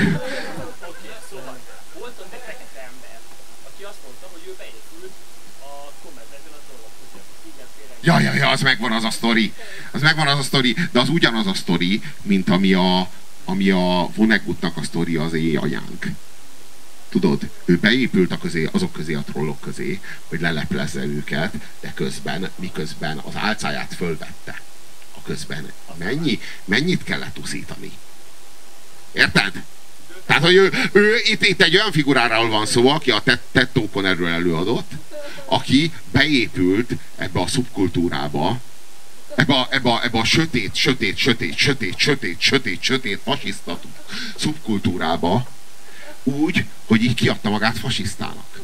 Volt a fekete ember, aki azt mondta, hogy ő beépült a Comedben a Trollok. Ja, az megvan az a sztori. Az megvan az a sztori, de az ugyanaz a sztori, mint ami a Vonnegutnak a sztori az éjanyánk. Tudod, ő beépült azok közé, a trollok közé, hogy leleplezze őket, de miközben az álcáját fölvette. A közben mennyit kellett uszítani? Érted? Tehát, hogy ő itt egy olyan figuráról van szó, aki a tettókon erről előadott, aki beépült ebbe a szubkultúrába, ebbe a sötét fasiszta szubkultúrába, úgy, hogy így kiadta magát fasisztának.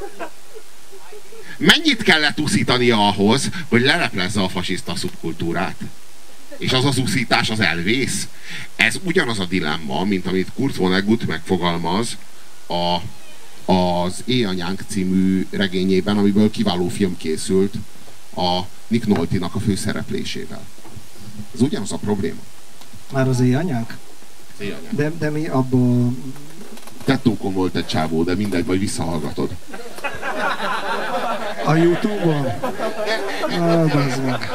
Mennyit kellett uszítania ahhoz, hogy leleplezze a fasiszta szubkultúrát? És az az uszítás az elvész? Ez ugyanaz a dilemma, mint amit Kurt Vonnegut megfogalmaz az Éjanyánk című regényében, amiből kiváló film készült a Nick Nolte-nak a főszereplésével. Ez ugyanaz a probléma. Már az Éjanyánk? De mi abból... Tettókon volt egy csávó, de mindegy, vagy visszahallgatod. A YouTube-on? Az meg.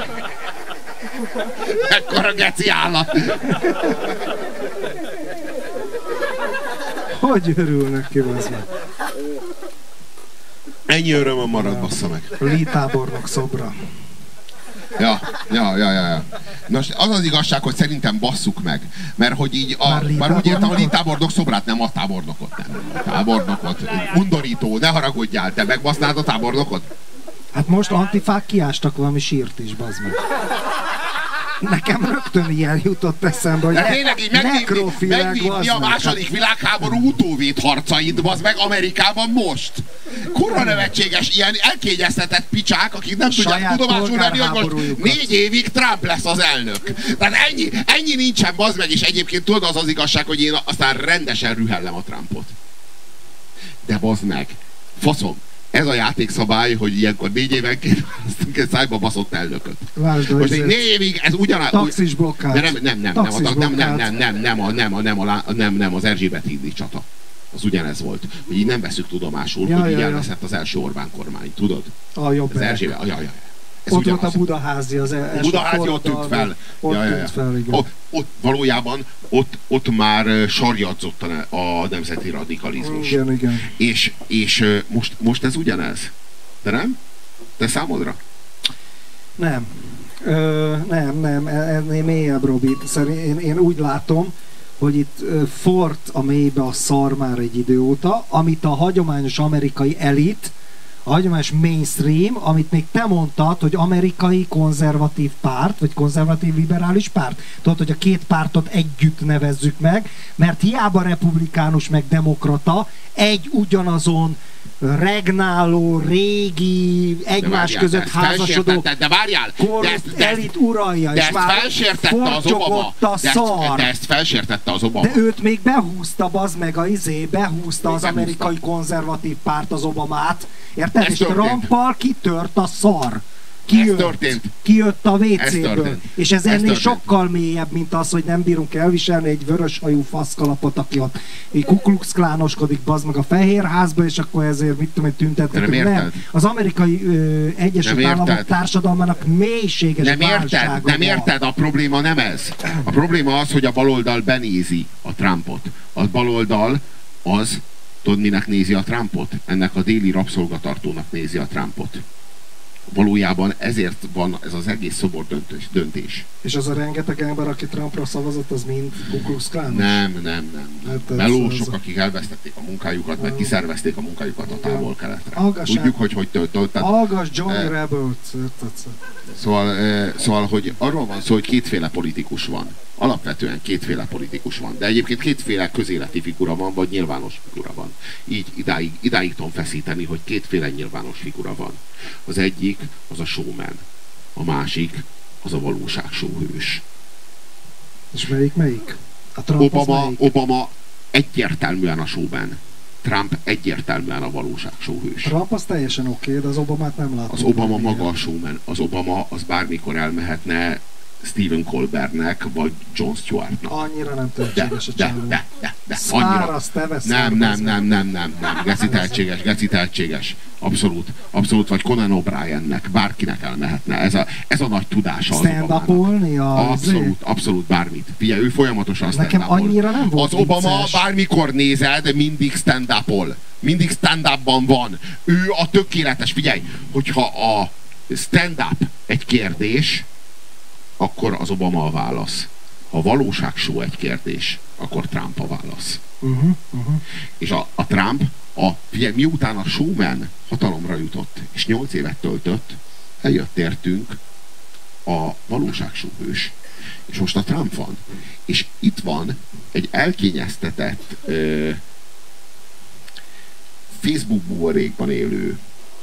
Ekkora geci állat! Hogy örülnek ki, az meg? Ennyi örömön marad, bassza meg. Lee tábornok szobra. Ja. Most az az igazság, hogy szerintem basszuk meg. Mert hogy így, már úgy értem, a Lee tábornok szobrát, nem a tábornokot. Nem. A tábornokot. Undorító, ne haragudjál, te megbasznád a tábornokot? Hát most antifák kiástak valami sírt is, bazd meg. Nekem rögtön ilyen jutott eszembe, hogy megvívni a második világháború utóvét harcait, bazd meg, Amerikában most. Kurva nevetséges, ilyen elkényeztetett picsák, akik nem tudják tudomásul venni, hogy most 4 évig Trump lesz az elnök. Tehát ennyi nincsen, bazd meg, és egyébként tudod, az az igazság, hogy én aztán rendesen rühellem a Trumpot. De bazd meg, faszom. Ez a játékszabály, hogy ilyenkor 4 évenként választunk egy szájba baszott elnököt. Most 4 évig ez ugyanaz. Taxis blokkád. Nem, az Erzsébet hídi csata. Az ugyanez volt. Hogy így nem veszük tudomásul, hogy így elveszett az első Orbán kormány. Tudod? A jobb. Az Erzsébet. Ott volt a Budaházi, az első. Budaházi ott tűnt fel. Ott valójában ott már sarjadzott a nemzeti radikalizmus. Igen. És most ez ugyanez. De nem? Te számodra? Nem. Nem. Ennél mélyebb, Robi. Én úgy látom, hogy itt fort a mélybe a szar már egy idő óta, amit a hagyományos amerikai elit, a hagyományos mainstream, amit még te mondtad, hogy amerikai konzervatív párt, vagy konzervatív liberális párt. Tudod, hogy a két pártot együtt nevezzük meg, mert hiába republikánus meg demokrata, egy ugyanazon regnáló, régi, egymás között házasodó elit uralja, és már fortyogott a szar. De ezt felsértette az Obama. De őt még behúzta, bazd meg behúzta az amerikai konzervatív párt az Obamát. Érted? És Trumpal kitört a szar. Kijött a WC-ből. És ez ennél sokkal mélyebb, mint az, hogy nem bírunk elviselni egy vöröshajú faszkalapot, aki ott Ku Klux Klánoskodik, bazd meg a Fehérházba, és akkor ezért mit tudom, tüntettek. Nem. Az amerikai Egyesült Államok társadalmának mélységes válsága Nem érted, a probléma nem ez. A probléma az, hogy a baloldal benézi a Trumpot. A baloldal tudod, minek nézi a Trumpot? Ennek a déli rabszolgatartónak nézi a Trumpot. Valójában ezért van ez az egész szobor döntés. És az a rengeteg ember, aki Trumpra szavazott, az mind Ku Klux Klános? Nem. Hát melósok, akik elvesztették a munkájukat, meg kiszervezték a munkájukat a Távol-Keletre. Tudjuk, hogy töltött. Hallgass Johnny Rebels. Szóval, hogy arról van szó, hogy kétféle politikus van. Alapvetően kétféle politikus van. De egyébként kétféle közéleti figura van, vagy nyilvános figura van. Így idáig tudom feszíteni, hogy kétféle nyilvános figura van. Az egyik az a showman. A másik az a valóságshow-hős. És melyik? A Trump Obama egyértelműen a showman. Trump egyértelműen a valóságshow-hős. Trump az teljesen oké, de az Obamát nem látom. Az Obama maga a showman. Az Obama az bármikor elmehetne Stephen Colbertnek, vagy Jon Stewartnak. Annyira nem tehetséges a csávó. De. Száraz, te veszed. Nem. Geci tehetséges. Abszolút, vagy Conan O'Briennek, bárkinek elmehetne. Ez a nagy tudása az Stand-upolni? Abszolút bármit. Figyelj, ő folyamatosan stand-upol. Nekem annyira nem volt az Obama bármikor nézed, mindig stand-upol. Mindig stand-upban van. Ő a tökéletes. Figyelj, hogyha a stand-up egy kérdés, akkor az Obama a válasz. Ha a valóságshow egy kérdés, akkor Trump a válasz. És a Trump, figyelj, miután a showman hatalomra jutott, és 8 évet töltött, eljött értünk a valóságshow-hős. És most a Trump van. És itt van egy elkényeztetett Facebook buborékban élő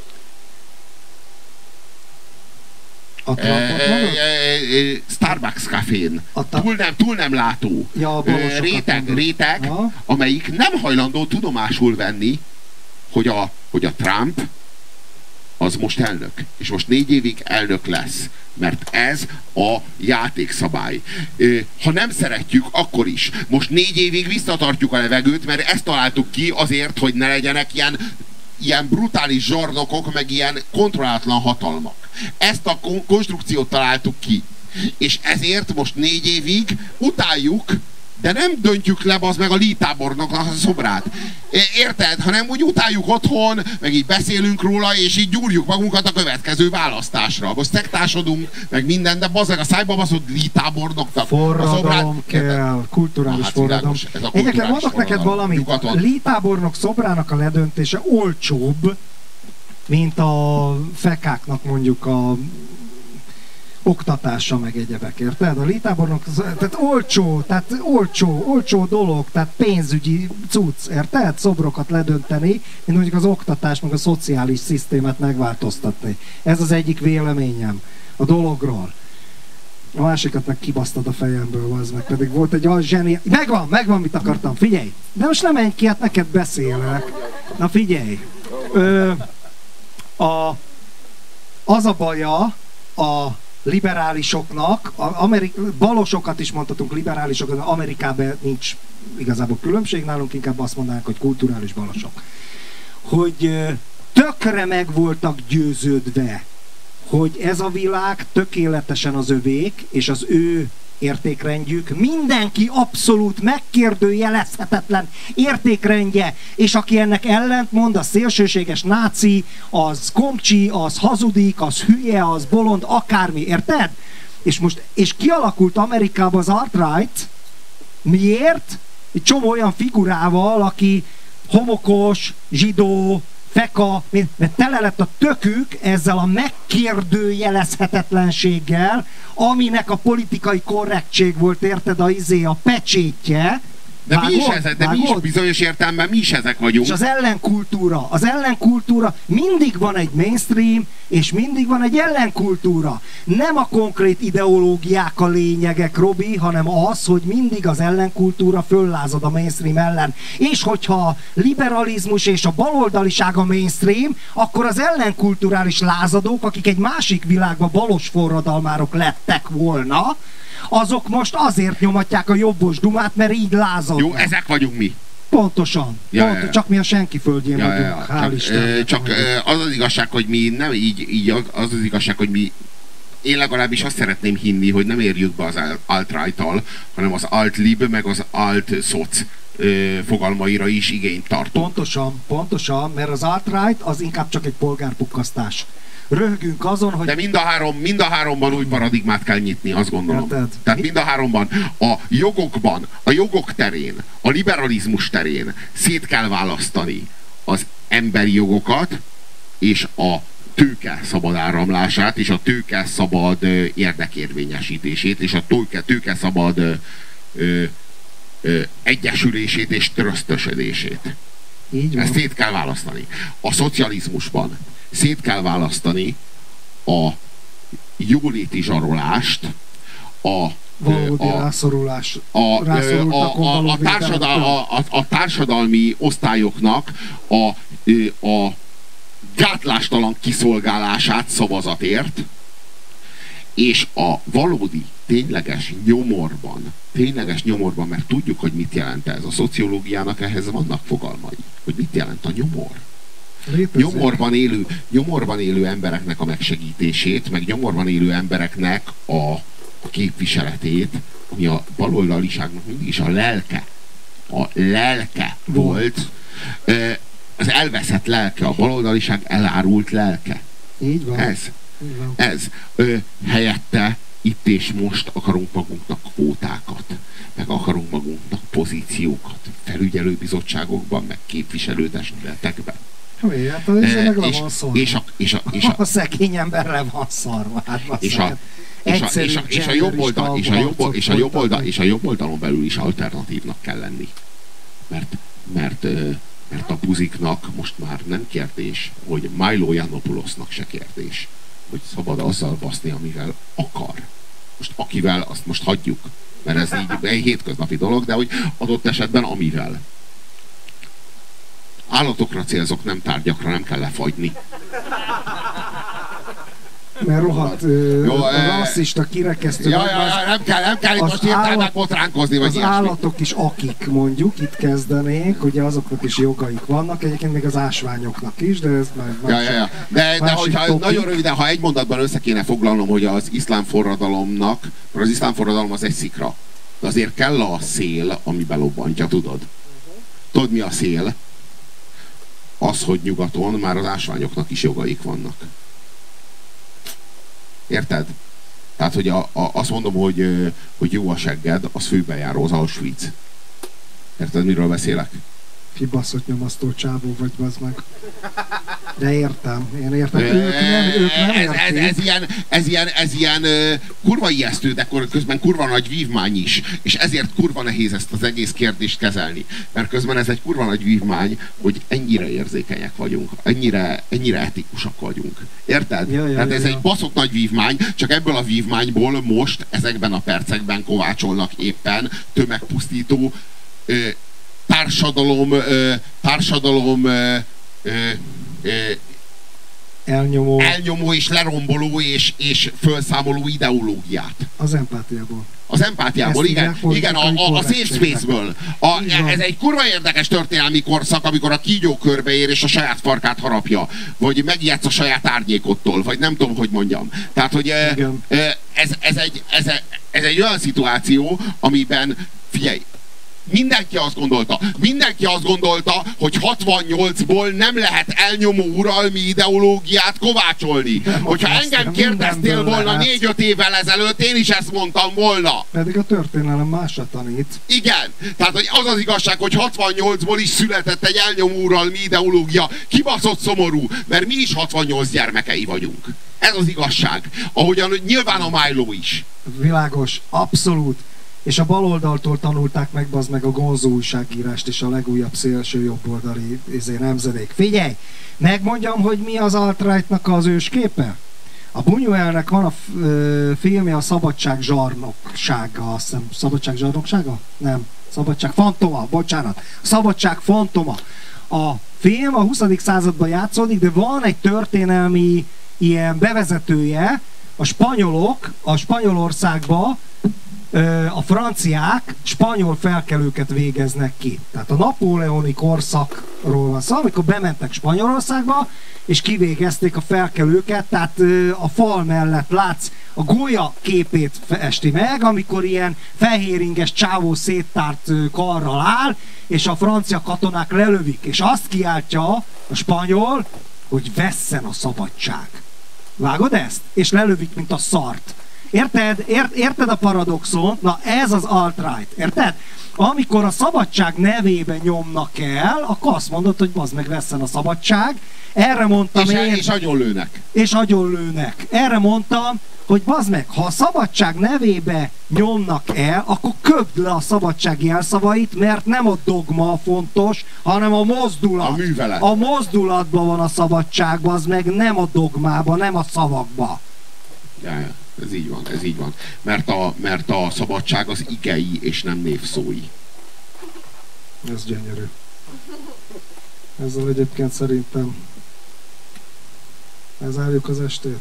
Starbucks kafén. Túl nem látó. Réteg, amelyik nem hajlandó tudomásul venni, hogy a Trump az most elnök. És most 4 évig elnök lesz. Mert ez a játékszabály. Ha nem szeretjük, akkor is. Most 4 évig visszatartjuk a levegőt, mert ezt találtuk ki azért, hogy ne legyenek ilyen brutális zsarnokok, meg ilyen kontrollálatlan hatalmak. Ezt a konstrukciót találtuk ki. És ezért most 4 évig utáljuk, de nem döntjük le az meg a Lee tábornok a szobrát. Érted? Hanem úgy utáljuk otthon, meg így beszélünk róla, és így gyúrjuk magunkat a következő választásra. Most szektásodunk, meg minden, de bazdmeg a szájba baszott Lee tábornoknak forradalom kell, kulturális forradalom. Egyébként mondok neked valamit. Lee tábornok szobrának a ledöntése olcsóbb, mint a fekáknak mondjuk a oktatása, meg egyebek, érted? A Lee tábornok, tehát olcsó dolog, tehát pénzügyi cucc, érted? Szobrokat ledönteni, mint mondjuk az oktatás, meg a szociális szisztémát megváltoztatni. Ez az egyik véleményem a dologról. A másikat meg kibasztad a fejemből, az meg pedig volt egy olyan zseni... Megvan, mit akartam, figyelj! De most nem menj ki, hát neked beszélek. Na figyelj! Az a baja a liberálisoknak, balosokat is mondhatunk liberálisok, Amerikában nincs igazából különbség, nálunk inkább azt mondanánk, hogy kulturális balosok. Hogy tökre meg voltak győződve, hogy ez a világ tökéletesen az övék, és az ő értékrendjük, mindenki abszolút megkérdőjelezhetetlen értékrendje, és aki ennek ellentmond, az szélsőséges náci, az komcsi, az hazudik, az hülye, az bolond, akármi, érted? És kialakult Amerikában az alt-right. Miért? Egy csomó olyan figurával, aki homokos, zsidó, feka, mert tele lett a tökük ezzel a megkérdőjelezhetetlenséggel, aminek a politikai korrektség volt, érted, a pecsétje. De mi is bizonyos értelemben mi is ezek vagyunk. És az ellenkultúra, mindig van egy mainstream, és mindig van egy ellenkultúra. Nem a konkrét ideológiák a lényegek, Robi, hanem az, hogy mindig az ellenkultúra föllázad a mainstream ellen. És hogyha a liberalizmus és a baloldaliság a mainstream, akkor az ellenkulturális lázadók, akik egy másik világban balos forradalmárok lettek volna, azok most azért nyomatják a jobbos dumát, mert így lázadnak. Jó, ezek vagyunk mi. Pontosan. Csak mi a senki földjén vagyunk. Hál' Istennek. Csak az az igazság, hogy mi nem így az igazság, hogy mi, én legalábbis azt szeretném hinni, hogy nem érjük be az alt-right-tal, hanem az alt-lib, meg az alt-soc fogalmaira is igényt tartunk. Pontosan, mert az alt-right az inkább csak egy polgárpukkasztás. röhögünk azon, hogy... De mind a háromban új paradigmát kell nyitni, azt gondolom. Tehát mind a háromban. A jogok terén, a liberalizmus terén szét kell választani az emberi jogokat és a tőke szabad áramlását, és a tőke szabad érdekérvényesítését, és a tőke szabad egyesülését és trösztösödését. Ezt szét kell választani. A szocializmusban szét kell választani a jóléti zsarolást, a társadalmi osztályoknak a gátlástalan kiszolgálását szavazatért, és a valódi, tényleges nyomorban, mert tudjuk, hogy mit jelent ez. A szociológiának ehhez vannak fogalmai, hogy mit jelent a nyomor. Nyomorban élő embereknek a megsegítését, meg nyomorban élő embereknek a képviseletét, ami a baloldaliságnak mindig is a lelke volt, az elveszett lelke, a baloldaliság elárult lelke. Így van. Ez. Helyette itt és most akarunk magunknak kvótákat, meg akarunk magunknak pozíciókat, felügyelőbizottságokban, meg képviselőtestületekben. A szegény ember le van szarva. És a jobb oldalon belül is alternatívnak kell lenni. Mert a buziknak most már nem kérdés, hogy Milo Yiannopoulos-nak se kérdés, hogy szabad azzal baszni, amivel akar. Most akivel, azt most hagyjuk, mert ez így egy hétköznapi dolog, de hogy adott esetben amivel. Állatokra célzok, nem tárgyakra, nem kell lefagyni. Mert rohadt rasszista, kirekesztő. Nem kell itt most értelmet botránkozni, vagy ilyesmi. Az állatok is akik, mondjuk, itt kezdenénk, ugye azoknak is jogaik vannak, egyébként még az ásványoknak is, de ez már De hogyha nagyon röviden, ha egy mondatban össze kéne foglalnom, hogy az iszlám forradalomnak, mert az iszlám forradalom az egy szikra, de azért kell a szél, ami belobbantja, tudod? Tudod, mi a szél? Az, hogy nyugaton már az ásványoknak is jogaik vannak. Érted? Tehát, hogy azt mondom, hogy jó a segged, az főbejáró, az Auschwitz. Érted, miről beszélek? Kibaszott nyomasztó csávó vagy, bazd meg. De értem, én értem. Ők nem értik. Ez ilyen kurva ijesztő, de közben kurva nagy vívmány is. És ezért kurva nehéz ezt az egész kérdést kezelni. Mert közben ez egy kurva nagy vívmány, hogy ennyire érzékenyek vagyunk, ennyire etikusak vagyunk. Érted? Tehát ez egy baszott nagy vívmány, csak ebből a vívmányból most, ezekben a percekben kovácsolnak éppen tömegpusztító társadalom elnyomó és leromboló és felszámoló ideológiát. Az empátiából. Az empátiából, igen, a safe space-ből. Ez egy kurva érdekes történelmi korszak, amikor a kígyó körbeér és a saját farkát harapja, vagy megijedsz a saját árnyékottól, vagy nem tudom, hogy mondjam. Tehát, hogy ez egy olyan szituáció, amiben, figyelj, mindenki azt gondolta, hogy 68-ból nem lehet elnyomó uralmi ideológiát kovácsolni. Hogyha engem kérdeztél volna 4-5 évvel ezelőtt, én is ezt mondtam volna. Pedig a történelem másra tanít. Igen. Tehát hogy az az igazság, hogy 68-ból is született egy elnyomó uralmi ideológia. Kibaszott szomorú, mert mi is 68 gyermekei vagyunk. Ez az igazság. Ahogyan nyilván a Milo is. Világos, abszolút. És a baloldaltól tanulták meg, bazd meg, a Gonzo újságírást és a legújabb szélső jobboldali nemzedék. Figyelj! Megmondjam, hogy mi az alt-rightnak az ősképe? A Buñuelnek van a filmje, a Szabadság zsarnoksága, azt hiszem. Szabadság zsarnoksága? Nem. Szabadság fantoma, bocsánat. Szabadság fantoma. A film a 20. században játszódik, de van egy történelmi ilyen bevezetője. A spanyolok a Spanyolországba a franciák spanyol felkelőket végeznek ki. Tehát a napóleoni korszakról van szó, amikor bementek Spanyolországba, és kivégezték a felkelőket, tehát a fal mellett látsz, a gólya képét festi meg, amikor ilyen fehéringes csávó széttárt karral áll, és a francia katonák lelövik, és azt kiáltja a spanyol, hogy vesszen a szabadság. Vágod ezt? És lelövik, mint a szart. Érted? Érted a paradoxon? Na ez az alt-right. Érted? Amikor a szabadság nevében nyomnak el, akkor azt mondod, hogy bazd meg, vesszen a szabadság. Erre mondtam én... És agyonlőnek. És agyonlőnek. Erre mondtam, hogy bazd meg, ha a szabadság nevébe nyomnak el, akkor köpd le a szabadság jelszavait, mert nem a dogma a fontos, hanem a mozdulat. A művelet. A mozdulatban van a szabadság, bazd meg, nem a dogmában, nem a szavakba. Ja, ez így van, ez így van. Mert a szabadság az igei és nem névszói. Ez gyönyörű. Ezzel egyébként szerintem lezárjuk az estét.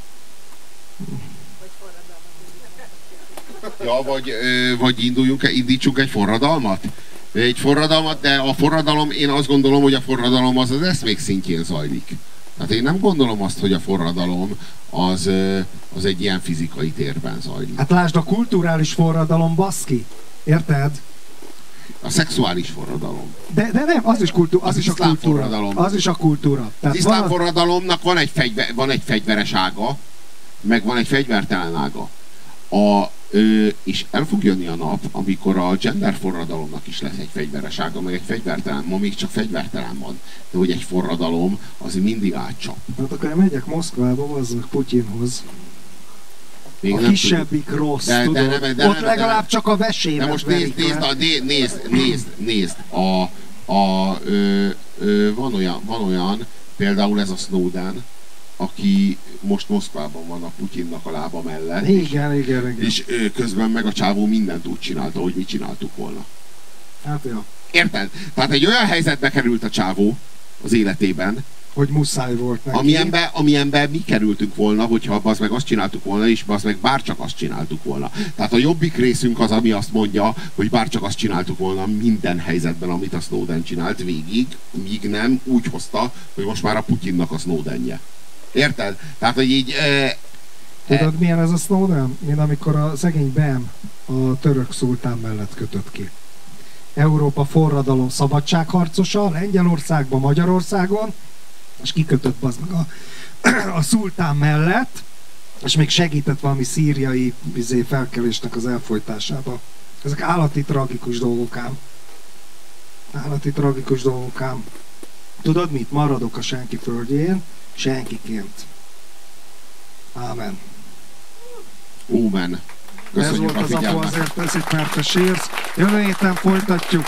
Ja, vagy indítsunk egy forradalmat? Egy forradalmat, de a forradalom, én azt gondolom, hogy a forradalom az eszmék szintjén zajlik. Tehát én nem gondolom azt, hogy a forradalom az egy ilyen fizikai térben zajlik. Hát lásd, a kulturális forradalom, baszki. Érted? A szexuális forradalom. De nem, az is az is a kultúra. Forradalom. Az is a kultúra. Az iszlám forradalomnak van egy fegyveres ága, meg van egy fegyvertelen ága. És el fog jönni a nap, amikor a gender forradalomnak is lesz egy fegyveres ága, meg egy fegyvertelen. Ma még csak fegyvertelen van. De hogy egy forradalom, az mindig átcsap. Hát akkor én megyek Moszkvába, az meg Putyinhoz. Még a kisebbik rossz, tudod. Ott legalább csak a vesémet. De most nézd. Van olyan, például ez a Snowden, aki most Moszkvában van a Putyinnak a lába mellett. Igen. És közben meg a csávó mindent úgy csinálta, hogy mi csináltuk volna. Hát jó. Érted? Tehát egy olyan helyzetbe került a csávó az életében, hogy muszáj volt neki. Amilyenben mi kerültünk volna, hogyha az meg azt csináltuk volna, és az meg bárcsak azt csináltuk volna. Tehát a jobbik részünk az, ami azt mondja, hogy bárcsak azt csináltuk volna minden helyzetben, amit a Snowden csinált végig, míg nem úgy hozta, hogy most már a Putyinnak a Snowdenje. Érted? Tehát, hogy így... Tudod, milyen ez a Snowden? Mint amikor a szegény Bem a török szultán mellett kötött ki. Európa forradalom szabadságharcosa, Lengyelországban, Magyarországon, és kikötött az meg a szultán mellett, és még segített valami szíriai felkelésnek az elfojtásába. Ezek állati tragikus dolgok ám. Állati tragikus dolgok ám. Tudod mit? Maradok a senki földjén, senkiként. Ámen. Ómen. Köszönjük. Ez volt az Apu azért teszik, mert te sírsz. Jövő héten folytatjuk.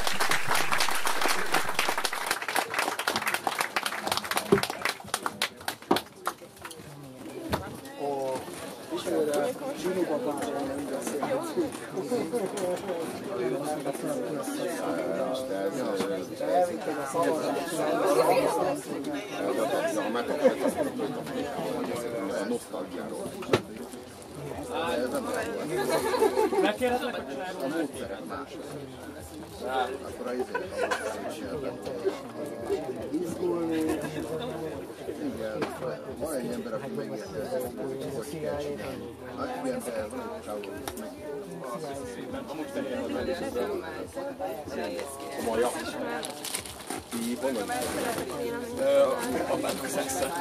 Megkérdezlek a módszeret más. Akkor a izgulni. Igen, van egy ember, aki megérte, hogy kell csinálni. Igen, de van egy csávó, amúgy fehér az először. A maja. Apának szexe.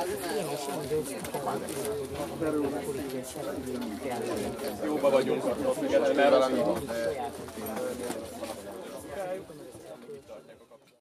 Jóba vagyunk, attól függetlenül, mert valami van.